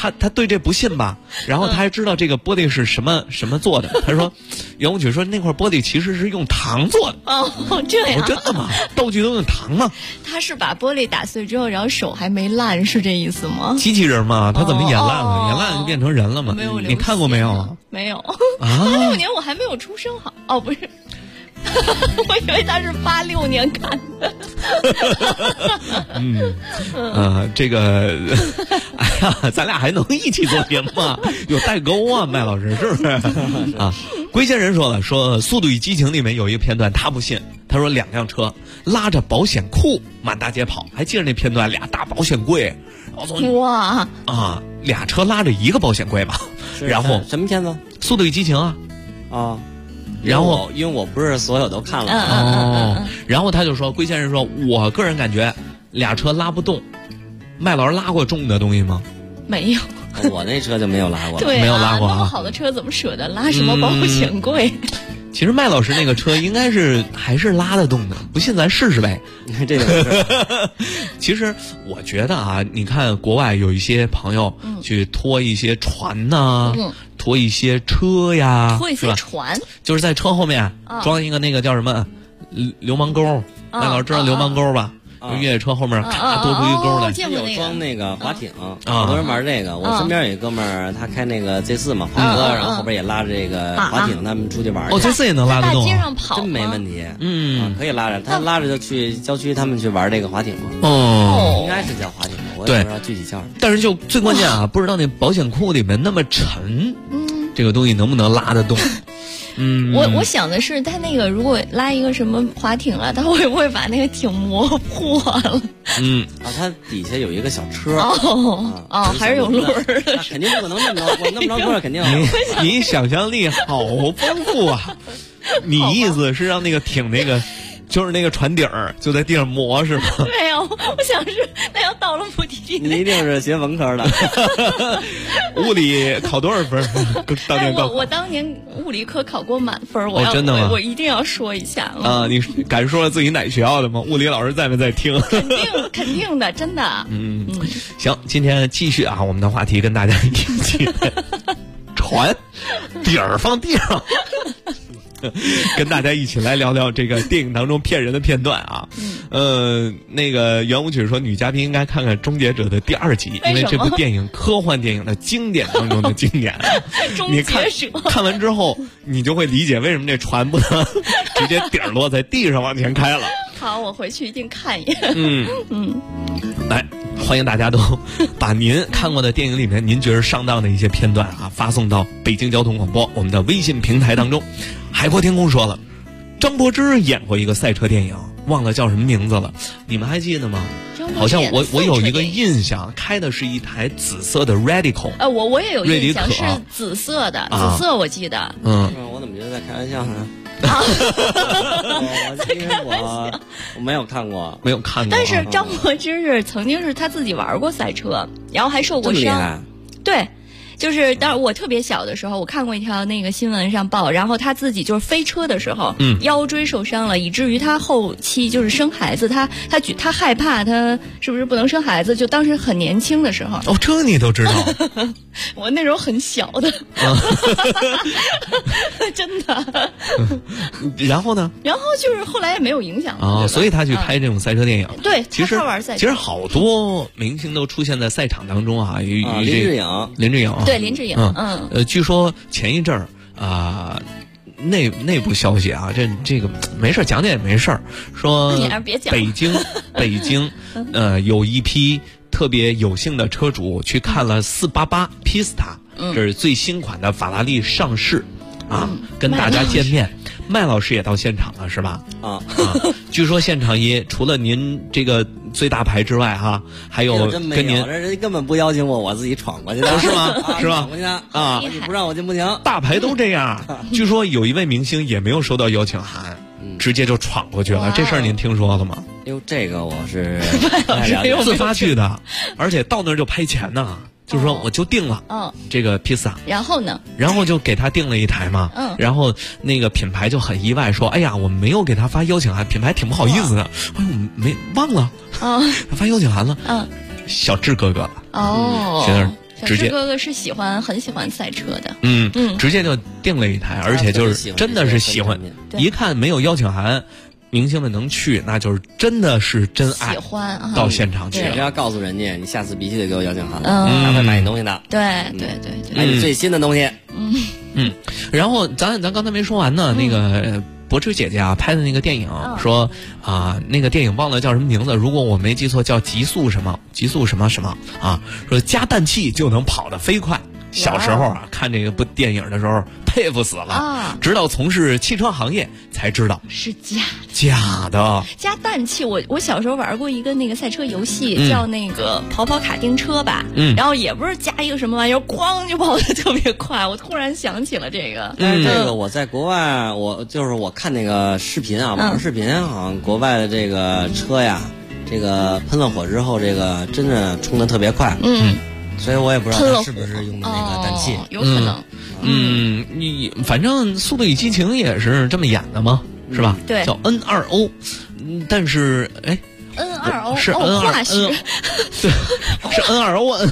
他对这不信吧，然后他还知道这个玻璃是什么做的。他说，袁武曲说那块玻璃其实是用糖做的。 哦，这样。 我真的吗？道具都用糖吗？ 他是把玻璃打碎之后，然后手还没烂，是这意思吗？ 机器人嘛，他怎么演烂了？演烂就变成人了嘛？ 没有， 你看过没有？ 没有。86年我还没有出生，好哦，不是。我以为他是86年看的。 这个，哎呀，咱俩还能一起做节目吗？有代沟啊，麦老师是不是？啊，龟仙人说了，说《速度与激情》里面有一个片段，他不信，他说2辆车拉着保险库满大街跑，还记得那片段？2大保险柜， 哇啊，2车拉着一个保险柜吧，然后什么片子？ 《速度与激情》啊， 啊。 然后因为我不是所有都看了然后他就说，龟先生说，我个人感觉2车拉不动。麦老师拉过重的东西吗？ 没有， 我那车就没有拉过。 对、 没有拉过那么好的车怎么舍得拉什么保险柜？ 其实麦老师那个车应该还是拉得动的，不信咱试试呗。 这个其实我觉得啊，你看国外有一些朋友去拖一些船呐、拖一些车呀， 拖一些船， 就是在车后面装一个那个叫什么流氓钩。麦老师知道流氓钩吧？就越野车后面咔多出一钩来， 有装那个划艇，好多人玩这个。我身边有一哥们儿，他开那个 Z4 嘛，华哥，然后后边也拉着这个划艇，他们出去玩。 哦，Z4 也能拉得动， 大街上跑真没问题。可以拉着，他拉着就去郊区，他们去玩这个划艇嘛。 哦， 应该是叫划艇吧，我也不知道具体叫什么。 但是就最关键啊，不知道那保险库里面那么沉，这个东西能不能拉得动？ 我想的是，他那个如果拉一个什么划艇了，他会不会把那个艇磨破了？ 它底下有一个小车。 还是有轮儿的。 肯定不可能那么着，我那么着个肯定。 你想象力好丰富啊！你意思是让那个艇那个。就是那个船底儿就在地上磨是吗？ 没有，我想是那要到了目的地。 你一定是学文科的。 物理考多少分？当年高考我当年物理科考过满分， 真的吗？ 我一定要说一下啊！你敢说了自己哪学校的吗？物理老师在没在听？ 肯定的，真的。 行，今天继续啊，我们的话题跟大家一起船底儿放地上。跟大家一起来聊聊这个电影当中骗人的片段啊。那个袁武曲说，女嘉宾应该看看《终结者》的第2集，因为这部电影科幻电影的经典当中的经典。你看完之后，你就会理解为什么这船不能直接底儿落在地上往前开了。 好，我回去一定看一眼。 来，欢迎大家都把您看过的电影里面您觉得上当的一些片段啊，发送到北京交通广播我们的微信平台当中。海阔天空说了，张柏芝演过一个赛车电影，忘了叫什么名字了，你们还记得吗？好像我有一个印象，开的是一台紫色的 Radical。 我也有印象是紫色的，紫色我记得。 我怎么觉得在开玩笑呢？我没有看过， 但是张柏芝曾经是他自己玩过赛车，然后还受过伤。对。就是当我特别小的时候，我看过一条那个新闻上报，然后他自己就是飞车的时候，腰椎受伤了，以至于他后期就是生孩子，他害怕他是不是不能生孩子，就当时很年轻的时候。 哦，这你都知道？ 我那时候很小的，真的。 然后呢？ 然后就是后来也没有影响了所以他去拍这种赛车电影。 对， 其实他玩赛车。 其实好多明星都出现在赛场当中啊， 林志颖。 对，林志颖。 据说前一阵儿内部消息啊，这个没事讲也没事儿。说北京有一批特别有幸的车主去看了488 Pista，这是最新款的法拉利上市啊，跟大家见面。麦老师也到现场了是吧？据说现场除了您这个最大牌之外哈，还有跟您这人根本不邀请我自己闯过去的， 是吗？是吧？ 闯过去啊！你不让我进不行。 大牌都这样。据说有一位明星也没有收到邀请函，直接就闯过去了。这事儿您听说了吗？ 这个我是自发去的，而且到那儿就拍钱呢。就是说，我就定了，这个披萨， 然后呢？ 然后就给他订了一台嘛，然后那个品牌就很意外，说：“哎呀，我没有给他发邀请函。”品牌挺不好意思的，哎，我没忘了，发邀请函了，小智哥哥，学直接哥哥是很喜欢赛车的， 直接就订了一台，而且就是真的是喜欢，一看没有邀请函，明星们能去，那就是真的是真爱， 喜欢到现场去。 只要告诉人家，你下次必须得给我邀请函，他会买你东西的。 对， 买你最新的东西。 然后咱刚才没说完呢，那个柏芝姐姐啊拍的那个电影，说那个电影忘了叫什么名字，如果我没记错叫极速什么啊，说加氮气就能跑得飞快。小时候看这个部电影的时候佩服死了，直到从事汽车行业才知道是假的。 加氮气，我小时候玩过一个那个赛车游戏，叫那个跑卡丁车吧，然后也不是加一个什么玩意儿，咣就跑得特别快。我突然想起了这个， 但是这个我在国外，我看那个视频啊，网上视频好像国外的这个车呀，这个喷了火之后，这个真的冲得特别快。所以我也不知道他是不是用的那个氮气， 有可能。 你反正《速度与激情》也是这么演的嘛，是吧？ 对， 叫 N2O， 但是 N2O 是 N2， 化学， 对，是 N2O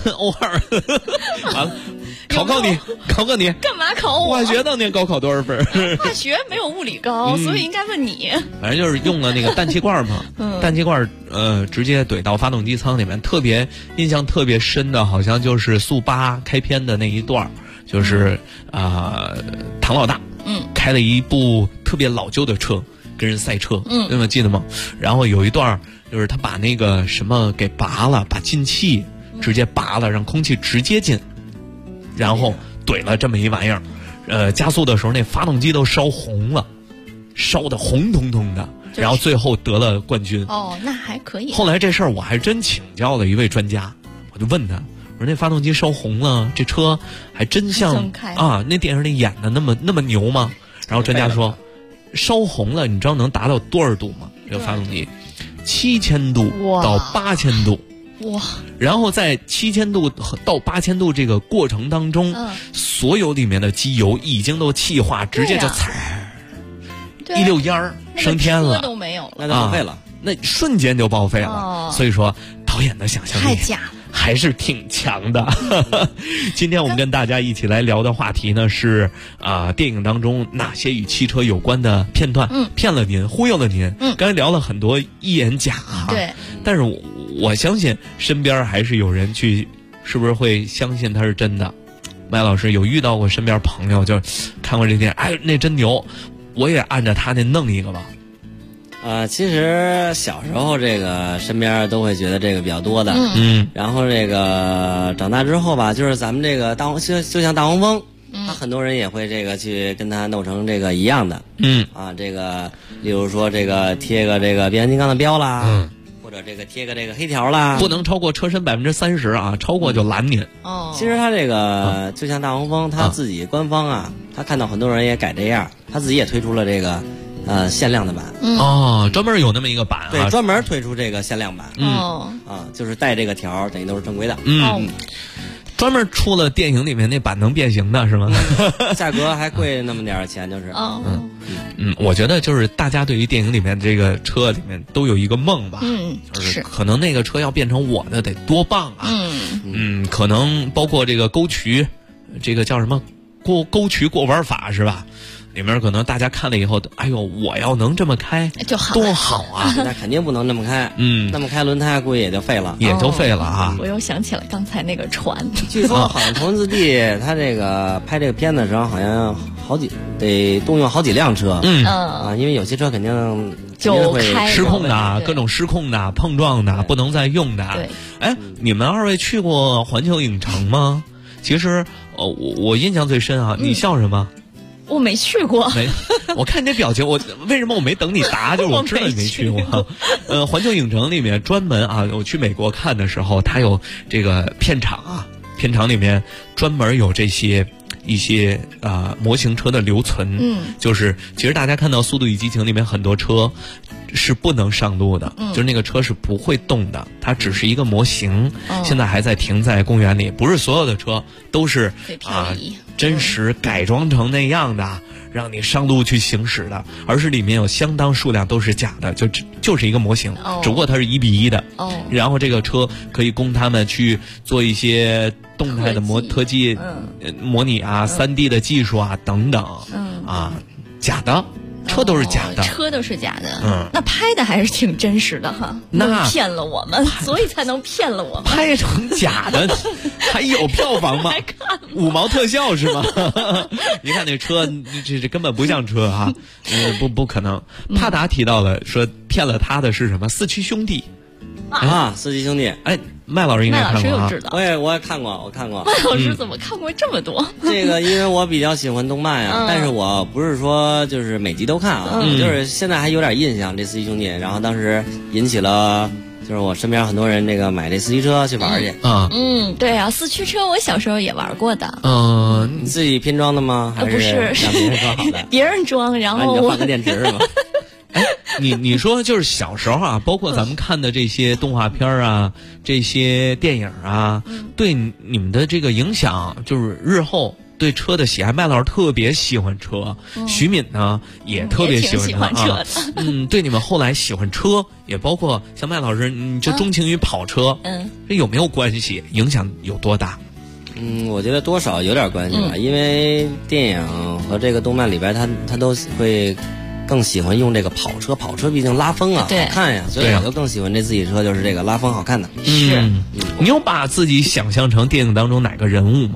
N2。完了，考考你， 干嘛考我？ 化学当年高考多少分？ 化学没有物理高，所以应该问你。 反正就是用了那个氮气罐嘛，氮气罐直接怼到发动机舱里面。印象特别深的，好像就是速8开篇的那一段，就是唐老大开了一部特别老旧的车跟人赛车，对吗？记得吗？然后有一段就是他把那个什么给拔了，把进气直接拔了，让空气直接进，然后怼了这么一玩意儿，加速的时候那发动机都烧红了，烧得红彤彤的，然后最后得了冠军。 那还可以。 后来这事儿我还真请教了一位专家，我就问他，我说那发动机烧红了，这车还真像那电影里演的那么牛吗？然后专家说，烧红了，你知道能达到多少度吗？这个发动机7000度到8000度。 哇！ 然后在7000度到8000度这个过程当中，所有里面的机油已经都气化，直接就一溜烟儿升天了， 都没有了， 那就报废了， 那瞬间就报废了。所以说，导演的想象力太假了。 还是挺强的。今天我们跟大家一起来聊的话题呢是电影当中哪些与汽车有关的片段骗了您，忽悠了您。刚才聊了很多一言假对， 但是我相信身边还是有人去，是不是会相信它是真的？麦老师有遇到过身边朋友就看过这电影，那真牛，我也按着他那弄一个吧。 其实小时候这个身边都会觉得这个比较多的，然后这个长大之后吧，就是咱们这个就像大黄蜂，他很多人也会这个去跟他弄成这个一样的，这个例如说这个贴个这个变形金刚的标啦，或者这个贴个这个黑条啦， 不能超过车身30%啊，超过就拦您。 其实他这个就像大黄蜂，他自己官方他看到很多人也改这样，他自己也推出了这个。限量的版专门有那么一个版对，专门推出这个限量版就是带这个条，等于都是正规的专门出了电影里面那版能变形的是吗？ 价格还贵那么点钱，就是我觉得就是大家对于电影里面这个车里面都有一个梦吧，就是可能那个车要变成我的得多棒啊，可能包括这个沟渠，这个叫什么沟渠过弯法是吧？里面可能大家看了以后，哎呦，我要能这么开就好， 多好啊！ 那肯定不能这么开，那么开轮胎估计也就废了， 我又想起了刚才那个船， 据说好像头文字 D 他这个拍这个片的时候，好像得动用好几辆车，因为有些车肯定就会失控的，各种失控的、碰撞的，不能再用的。哎，你们二位去过环球影城吗？其实，我印象最深啊，你笑什么？ 我没去过， 我看你这表情，为什么我没等你答？就是我知道你没去过。环球影城里面专门我去美国看的时候，它有这个片场片场里面专门有一些模型车的留存，就是其实大家看到《速度与激情》里面很多车是不能上路的，就是那个车是不会动的，它只是一个模型，现在还在停在公园里，不是所有的车都是真实改装成那样的让你上路去行驶的，而是里面有相当数量都是假的，就是一个模型，只不过它是1:1的，然后这个车可以供他们去做一些动态的特技模拟啊，3D 的技术啊等等，假的。车都是假的， 车都是假的。那拍的还是挺真实的哈， 那骗了我们，所以才能骗了我们。 拍成假的，还有票房吗？5毛特效是吗？一看那车，这根本不像车哈，不可能。帕达提到了说骗了他的是什么？四驱兄弟。 四驱兄弟， 麦老师应该看过啊。 我也看过， 麦老师怎么看过这么多？ 这个因为我比较喜欢动漫啊，但是我不是说就是每集都看啊，就是现在还有点印象这四驱兄弟，然后当时引起了就是我身边很多人这个买这四驱车去玩去。 对啊，四驱车我小时候也玩过的。 你自己拼装的吗？还不是让别人装好的？ 别人装，然后你换个电池是吗？ 你说就是小时候啊，包括咱们看的这些动画片啊，这些电影啊，对你们的这个影响，就是日后对车的喜爱。麦老师特别喜欢车，徐敏呢也特别喜欢车对你们后来喜欢车，也包括像麦老师，你这钟情于跑车，这有没有关系？影响有多大？ 我觉得多少有点关系吧，因为电影和这个动漫里边，它都会更喜欢用这个跑车毕竟拉风啊，好看呀，所以我就更喜欢这自己车，就是这个拉风好看的。 你有把自己想象成电影当中哪个人物吗？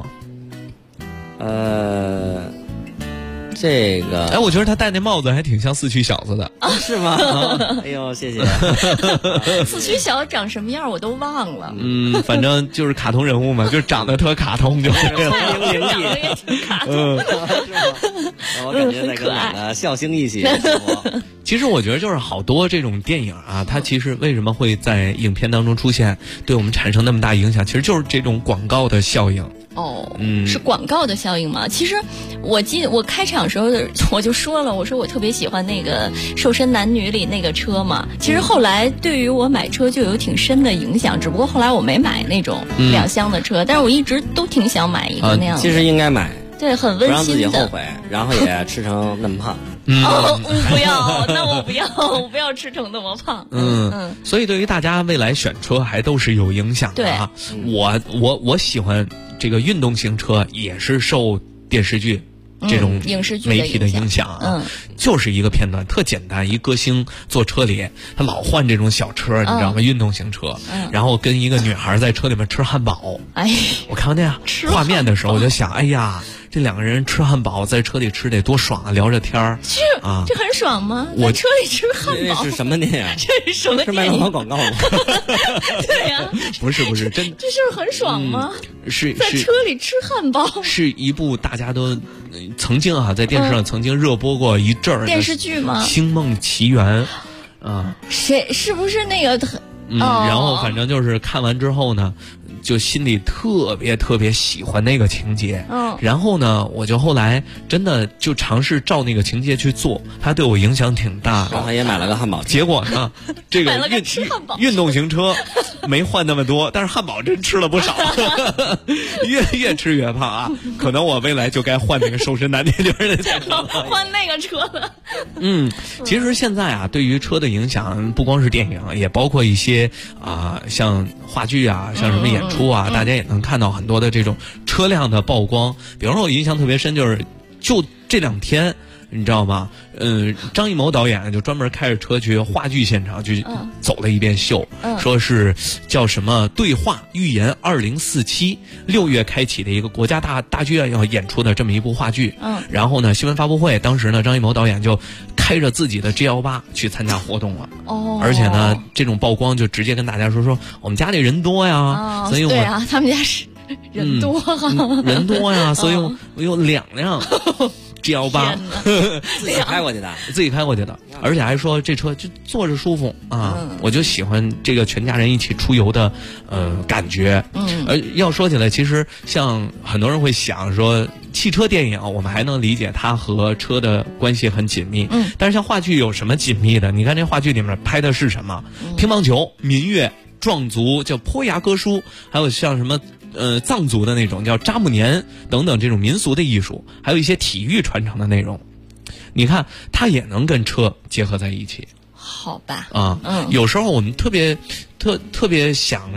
这个我觉得他戴那帽子还挺像四驱小子的， 是吗？哎呦，谢谢。 四驱小子长什么样我都忘了。 反正就是卡通人物嘛，就长得特卡通，就是聪明伶俐， 也挺卡通。 我感觉在跟哪个笑星一起。 其实我觉得就是好多这种电影啊，它其实为什么会在影片当中出现，对我们产生那么大影响，其实就是这种广告的效应。 是广告的效应吗？其实我记得我开场的时候我就说了，我说我特别喜欢那个《瘦身男女》里那个车嘛。其实后来对于我买车就有挺深的影响，只不过后来我没买那种2厢的车，但是我一直都挺想买一个那样的。 其实应该买， 对，很温馨的， 不让自己后悔，然后也吃成那么胖。 不要，那我不要吃成那么胖。 所以对于大家未来选车还都是有影响的啊。我喜欢这个运动型车，也是受电视剧这种影视剧媒体的影响啊。就是一个片段特简单，一歌星坐车里，他老换这种小车，你知道吗？运动型车，然后跟一个女孩在车里面吃汉堡。我看到那画面的时候，我就想，哎呀，这2个人吃汉堡在车里吃得多爽啊，聊着天儿。 这很爽吗？在车里吃汉堡， 这是什么电影？ 这是什么电影？ 是麦当劳广告吗？ 对呀， 不是，真这事儿很爽吗？ 是在车里吃汉堡， 是一部大家都曾经在电视上曾经热播过一阵儿电视剧吗？ 《星梦奇缘》 谁是不是那个？ 然后反正就是看完之后呢，就心里特别喜欢那个情节。然后呢，我就后来真的就尝试照那个情节去做，它对我影响挺大的。 然后也买了个汉堡， 结果呢，这个运动型车没换那么多，但是汉堡真吃了不少，越吃越胖啊！可能我未来就该换那个瘦身男女的车了， 换那个车了。 其实现在啊，对于车的影响不光是电影，也包括一些像话剧啊，像什么演出啊，大家也能看到很多的这种车辆的曝光。比方说我印象特别深，就这2天，你知道吗？张艺谋导演就专门开着车去话剧现场去走了一遍秀，说是叫什么对话预言2047，6月开启的一个国家大剧院要演出的这么一部话剧。然后呢，新闻发布会当时呢，张艺谋导演就开着自己的 G18去参加活动了。而且呢，这种曝光就直接跟大家说我们家里人多呀，所以对啊，他们家是人多人多呀，所以我有2辆。G18 自己开过去的， 而且还说这车就坐着舒服啊，我就喜欢这个全家人一起出游的感觉。要说起来，其实像很多人会想说，汽车电影我们还能理解它和车的关系很紧密，但是像话剧有什么紧密的？你看这话剧里面拍的是什么？乒乓球、民乐、壮族叫坡牙歌书，还有像什么藏族的那种叫扎木年等等这种民俗的艺术，还有一些体育传承的内容，你看它也能跟车结合在一起。 好吧。 有时候我们特别想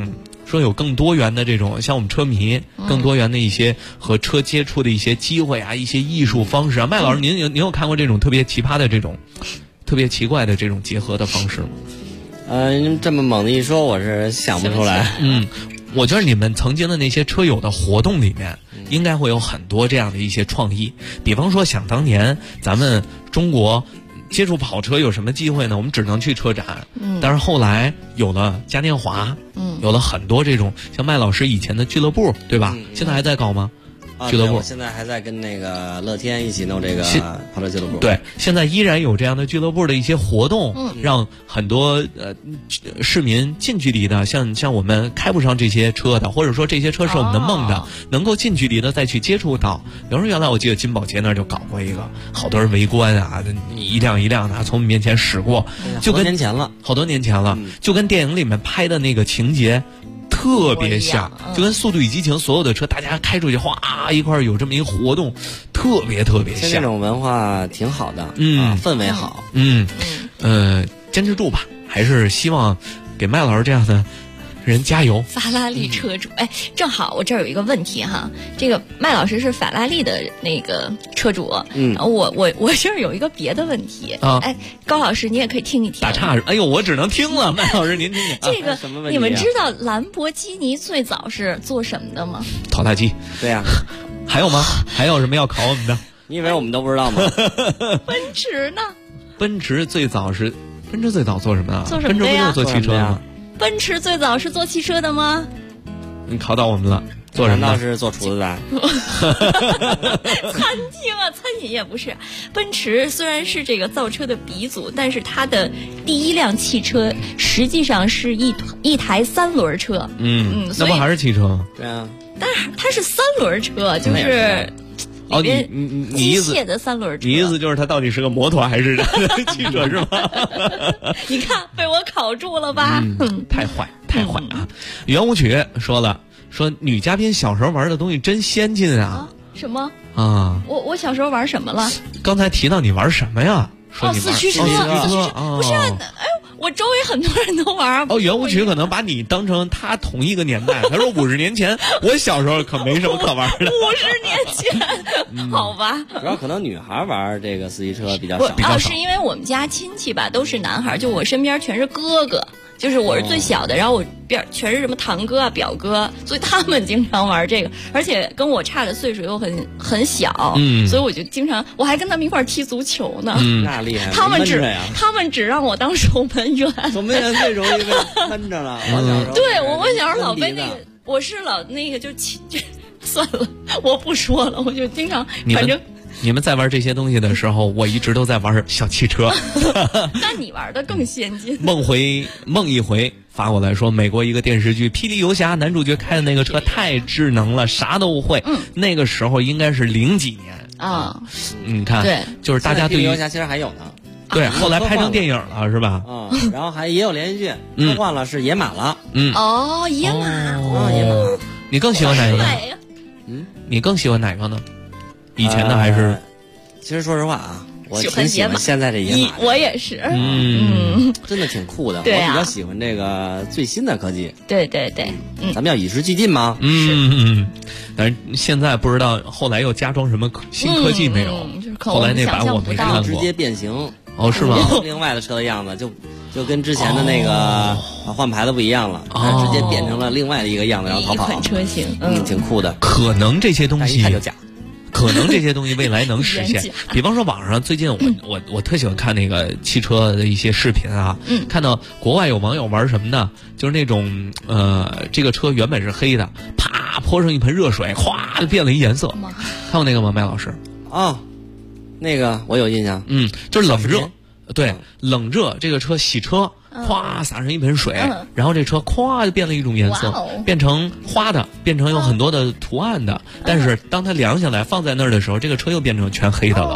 说有更多元的这种像我们车迷更多元的一些和车接触的一些机会啊，一些艺术方式啊。麦老师，您有看过这种特别奇葩的这种特别奇怪的这种结合的方式吗？ 您这么猛的一说，我是想不出来。 我觉得你们曾经的那些车友的活动里面，应该会有很多这样的一些创意。比方说，想当年咱们中国接触跑车有什么机会呢？我们只能去车展。但是后来有了嘉年华，有了很多这种像麦老师以前的俱乐部，对吧？现在还在搞吗？俱乐部我现在还在跟那个乐天一起弄这个跑车俱乐部。 对，现在依然有这样的俱乐部的一些活动，让很多市民近距离的，像我们开不上这些车的，或者说这些车是我们的梦的，能够近距离的再去接触到。比如说原来我记得金宝街那儿就搞过一个，好多人围观啊，一辆一辆的从我们面前驶过，就跟好多年前了，就跟电影里面拍的那个情节特别像，就跟《速度与激情》所有的车大家开出去哗一块儿有这么一个活动，特别像。 这种文化挺好的，氛围好。 坚持住吧，还是希望给麦老师这样的人加油。 法拉利车主，正好我这儿有一个问题哈，这个麦老师是法拉利的那个车主，我这儿有一个别的问题啊，高老师你也可以听一听。 打岔，哎呦，我只能听了，麦老师您听听。 这个你们知道兰博基尼最早是做什么的吗？ 淘汰机。 对呀。 还有吗？还有什么要考我们的？ 你以为我们都不知道吗？ 奔驰呢？ 奔驰最早做什么呢？ 做什么的呀？ 奔驰不是做汽车的吗？ 奔驰最早是做汽车的吗？ 你考到我们了，做什么？ 难道是做厨子的？ 餐厅啊，餐饮也不是。奔驰虽然是这个造车的鼻祖，但是它的第一辆汽车实际上是一台三轮车。 那不还是汽车吗？ 对啊。 但是它是三轮车，就是里边机械的三轮车。 你意思就是它到底是个摩托还是汽车是吗？ 你看被我考住了吧？ 太坏啊！圆舞曲说女嘉宾小时候玩的东西真先进啊！ 什么啊？ 我小时候玩什么了？ 刚才提到你玩什么呀？ 四驱车，不是我周围很多人都玩。 圆舞曲可能把你当成他同一个年代。他说50年前，我小时候可没什么可玩的。 50年前，好吧。 主要可能女孩玩这个四驱车比较少。 是因为我们家亲戚吧都是男孩，就我身边全是哥哥。就是我是最小的，然后我边全是什么堂哥啊、表哥，所以他们经常玩这个，而且跟我差的岁数又很小，所以我就经常，我还跟他们一块踢足球呢。 那厉害！ 他们只让我当守门员。 守门员最容易被喷着了。 对，我小时候老被那个，我是老那个就算了，我不说了，我就经常反正。 你们在玩这些东西的时候，我一直都在玩小汽车。 那你玩的更先进。 梦一回发过来说，美国一个电视剧《霹雳游侠》男主角开的那个车太智能了，啥都会。那个时候应该是00几年啊。你看， 对， 就是大家对于霹雳游侠其实还有呢。 对，后来拍成电影了是吧？ 然后也有连续剧，科幻了是野马了。 野马。 野马。 你更喜欢哪个呢？你更喜欢哪个呢？以前的还是， 其实说实话啊，我挺喜欢现在这野马。 我也是， 真的挺酷的。 对啊， 我比较喜欢这个最新的科技。 对， 咱们要与时俱进吗？ 但是现在不知道后来又加装什么新科技没有？后来那版我没看过。 直接变形。 是吗？ 另外的车的样子就跟之前的那个换牌子不一样了，它直接变成了另外的一个样子，然后逃跑。 一款车型， 挺酷的。 可能这些东西一看就假。 可能这些东西未来能实现，比方说网上最近我特喜欢看那个汽车的一些视频啊，看到国外有网友玩什么呢？就是那种这个车原本是黑的，啪泼上一盆热水，哗就变了一颜色。看过那个吗，麦老师？ 那个我有印象， 就是冷热，对，冷热这个车洗车。咵撒上一盆水，然后这车咵就变了一种颜色，变成花的，变成有很多的图案的。但是当它凉下来放在那儿的时候，这个车又变成全黑的了。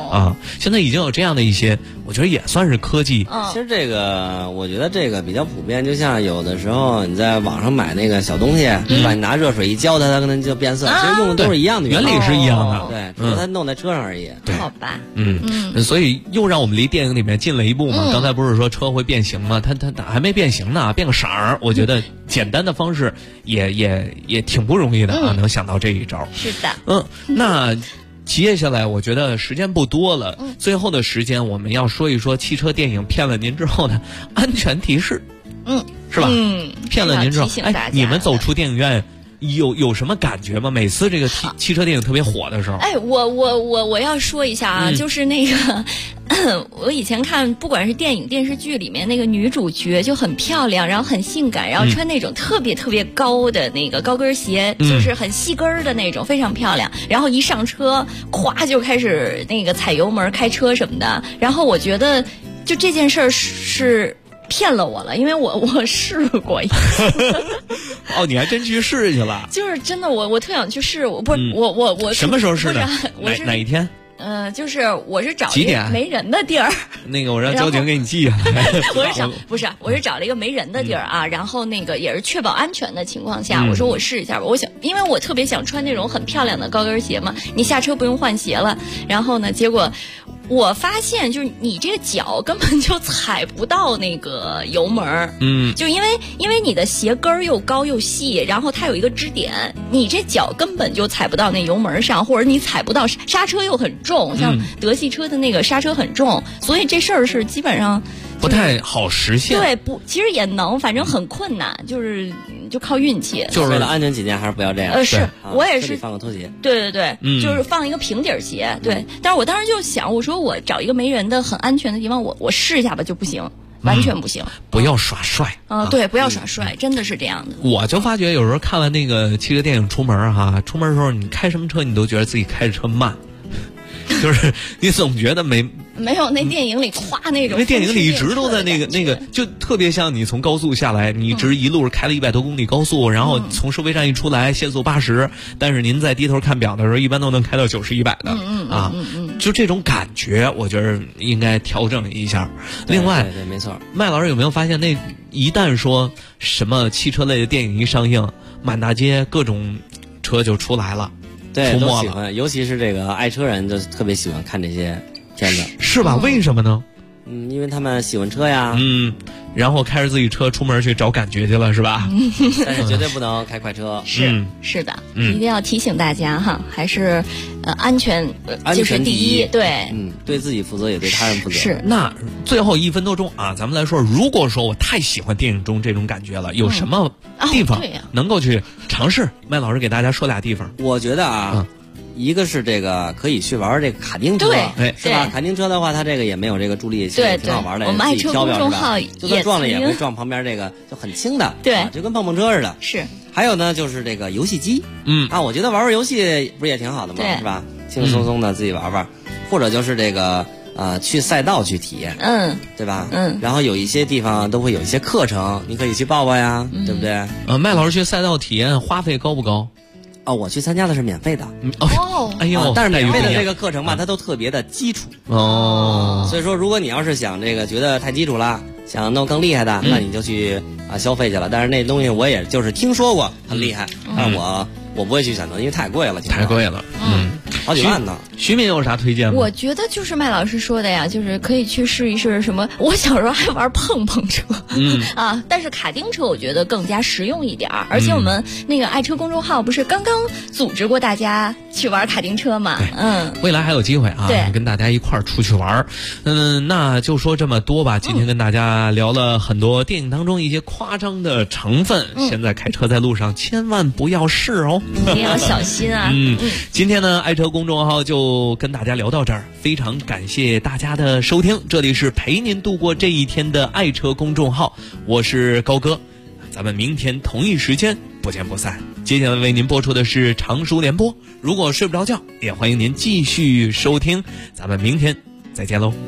啊，现在已经有这样的一些，我觉得也算是科技。 其实这个我觉得这个比较普遍，就像有的时候你在网上买那个小东西，是吧？你拿热水一浇它，它可能就变色。其实用的都是一样的原理是一样的， 对，只是它弄在车上而已。 对， 好吧。 所以又让我们离电影里面近了一步嘛。刚才不是说车会变形吗？它还没变形呢，变个色儿。我觉得简单的方式也挺不容易的啊，能想到这一招。 是的。 那接下来我觉得时间不多了，最后的时间我们要说一说汽车电影骗了您之后的安全提示。是吧？骗了您之后，哎，你们走出电影院有什么感觉吗？每次这个汽车电影特别火的时候， 哎，我要说一下啊，就是那个我以前看不管是电影电视剧里面那个女主角就很漂亮，然后很性感，然后穿那种特别特别高的那个高跟鞋，就是很细跟的那种，非常漂亮。然后一上车，咵就开始那个踩油门开车什么的。然后我觉得就这件事儿是骗了我了，因为我试过一次。 哦，你还真去试去了？ 就是真的，我特想去试，我什么时候试的？哪一天？ 就是我是找一个没人的地儿。 那个我让交警给你记下来。 我是找了一个没人的地儿啊，然后那个也是确保安全的情况下，我说我试一下吧。因为我特别想穿那种很漂亮的高跟鞋嘛，你下车不用换鞋了。然后呢，结果我发现就是你这个脚根本就踩不到那个油门，就因为你的鞋跟又高又细，然后它有一个支点，你这脚根本就踩不到那油门上，或者你踩不到刹车又很重，像德系车的那个刹车很重，所以这事儿是基本上不太好实现。 对，其实也能，反正很困难，就靠运气。 就是为了安全起见，还是不要这样。 是我也是放个拖鞋。 对，就是放一个平底鞋。对，但是我当时就想，我说我找一个没人的很安全的地方，我试一下吧，就不行。完全不行， 不要耍帅对，不要耍帅，真的是这样的。 我就发觉有时候看完那个汽车电影出门出门的时候你开什么车，你都觉得自己开着车慢，就是你总觉得没有那电影里夸那种， 因为电影里一直都在那个，就特别像你从高速下来，你一直一路开了100多公里高速，然后从收费站一出来，限速80，但是您在低头看表的时候，一般都能开到90、100的就这种感觉，我觉得应该调整一下。另外， 对，没错。 麦老师有没有发现，那一旦说什么汽车类的电影一上映，满大街各种车就出来了， 对， 出没了，都喜欢，尤其是这个爱车人就特别喜欢看这些片子， 是吧？为什么呢？ 因为他们喜欢车呀， 然后开着自己车出门去找感觉去了，是吧？ 但是绝对不能开快车。 是的，一定要提醒大家哈，还是安全就是第一，对， 对自己负责也对他人负责。 是。 那最后1分多钟啊，咱们来说，如果说我太喜欢电影中这种感觉了，有什么地方能够去尝试？麦老师给大家说俩地方。 我觉得一个是这个可以去玩这个卡丁车，是吧？卡丁车的话，它这个也没有这个助力， 对， 挺好玩的。 我们爱车公众号就算撞了也会撞旁边这个，就很轻的， 对， 就跟碰碰车似的。 是。 还有呢，就是这个游戏机，我觉得玩游戏不是也挺好的吗？是吧？轻轻松松的自己玩玩，或者就是这个去赛道去体验，对吧？然后有一些地方都会有一些课程，你可以去报报呀，对不对？ 麦老师去赛道体验花费高不高？ 我去参加的是免费的哎呦， 但是免费的这个课程吧，它都特别的基础所以说如果你要是想这个觉得太基础了，想弄更厉害的，那你就去消费去了。但是那东西我也就是听说过很厉害，但是我不会去选择，因为太贵了， 太贵了， 好几万呢。 徐敏有啥推荐吗？ 我觉得就是麦老师说的呀，就是可以去试一试什么。我小时候还玩碰碰车，但是卡丁车我觉得更加实用一点。而且我们那个爱车公众号不是刚刚组织过大家去玩卡丁车嘛？ 未来还有机会啊，跟大家一块儿出去玩。那就说这么多吧。今天跟大家聊了很多电影当中一些夸张的成分，现在开车在路上千万不要试哦， 一定要小心啊。 今天呢，爱车公众号就跟大家聊到这儿，非常感谢大家的收听，这里是陪您度过这一天的爱车公众号，我是高哥，咱们明天同一时间不见不散。接下来为您播出的是常熟联播，如果睡不着觉，也欢迎您继续收听，咱们明天再见喽。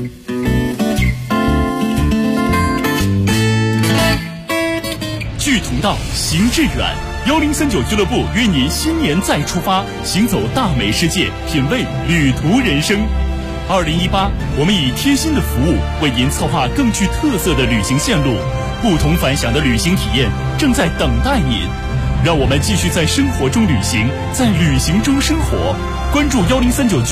聚同道，行致远。1039俱乐部约您新年再出发，行走大美世界，品味旅途人生。 2018，我们以贴心的服务为您策划更具特色的旅行线路，不同凡响的旅行体验正在等待您。让我们继续在生活中旅行，在旅行中生活。关注1039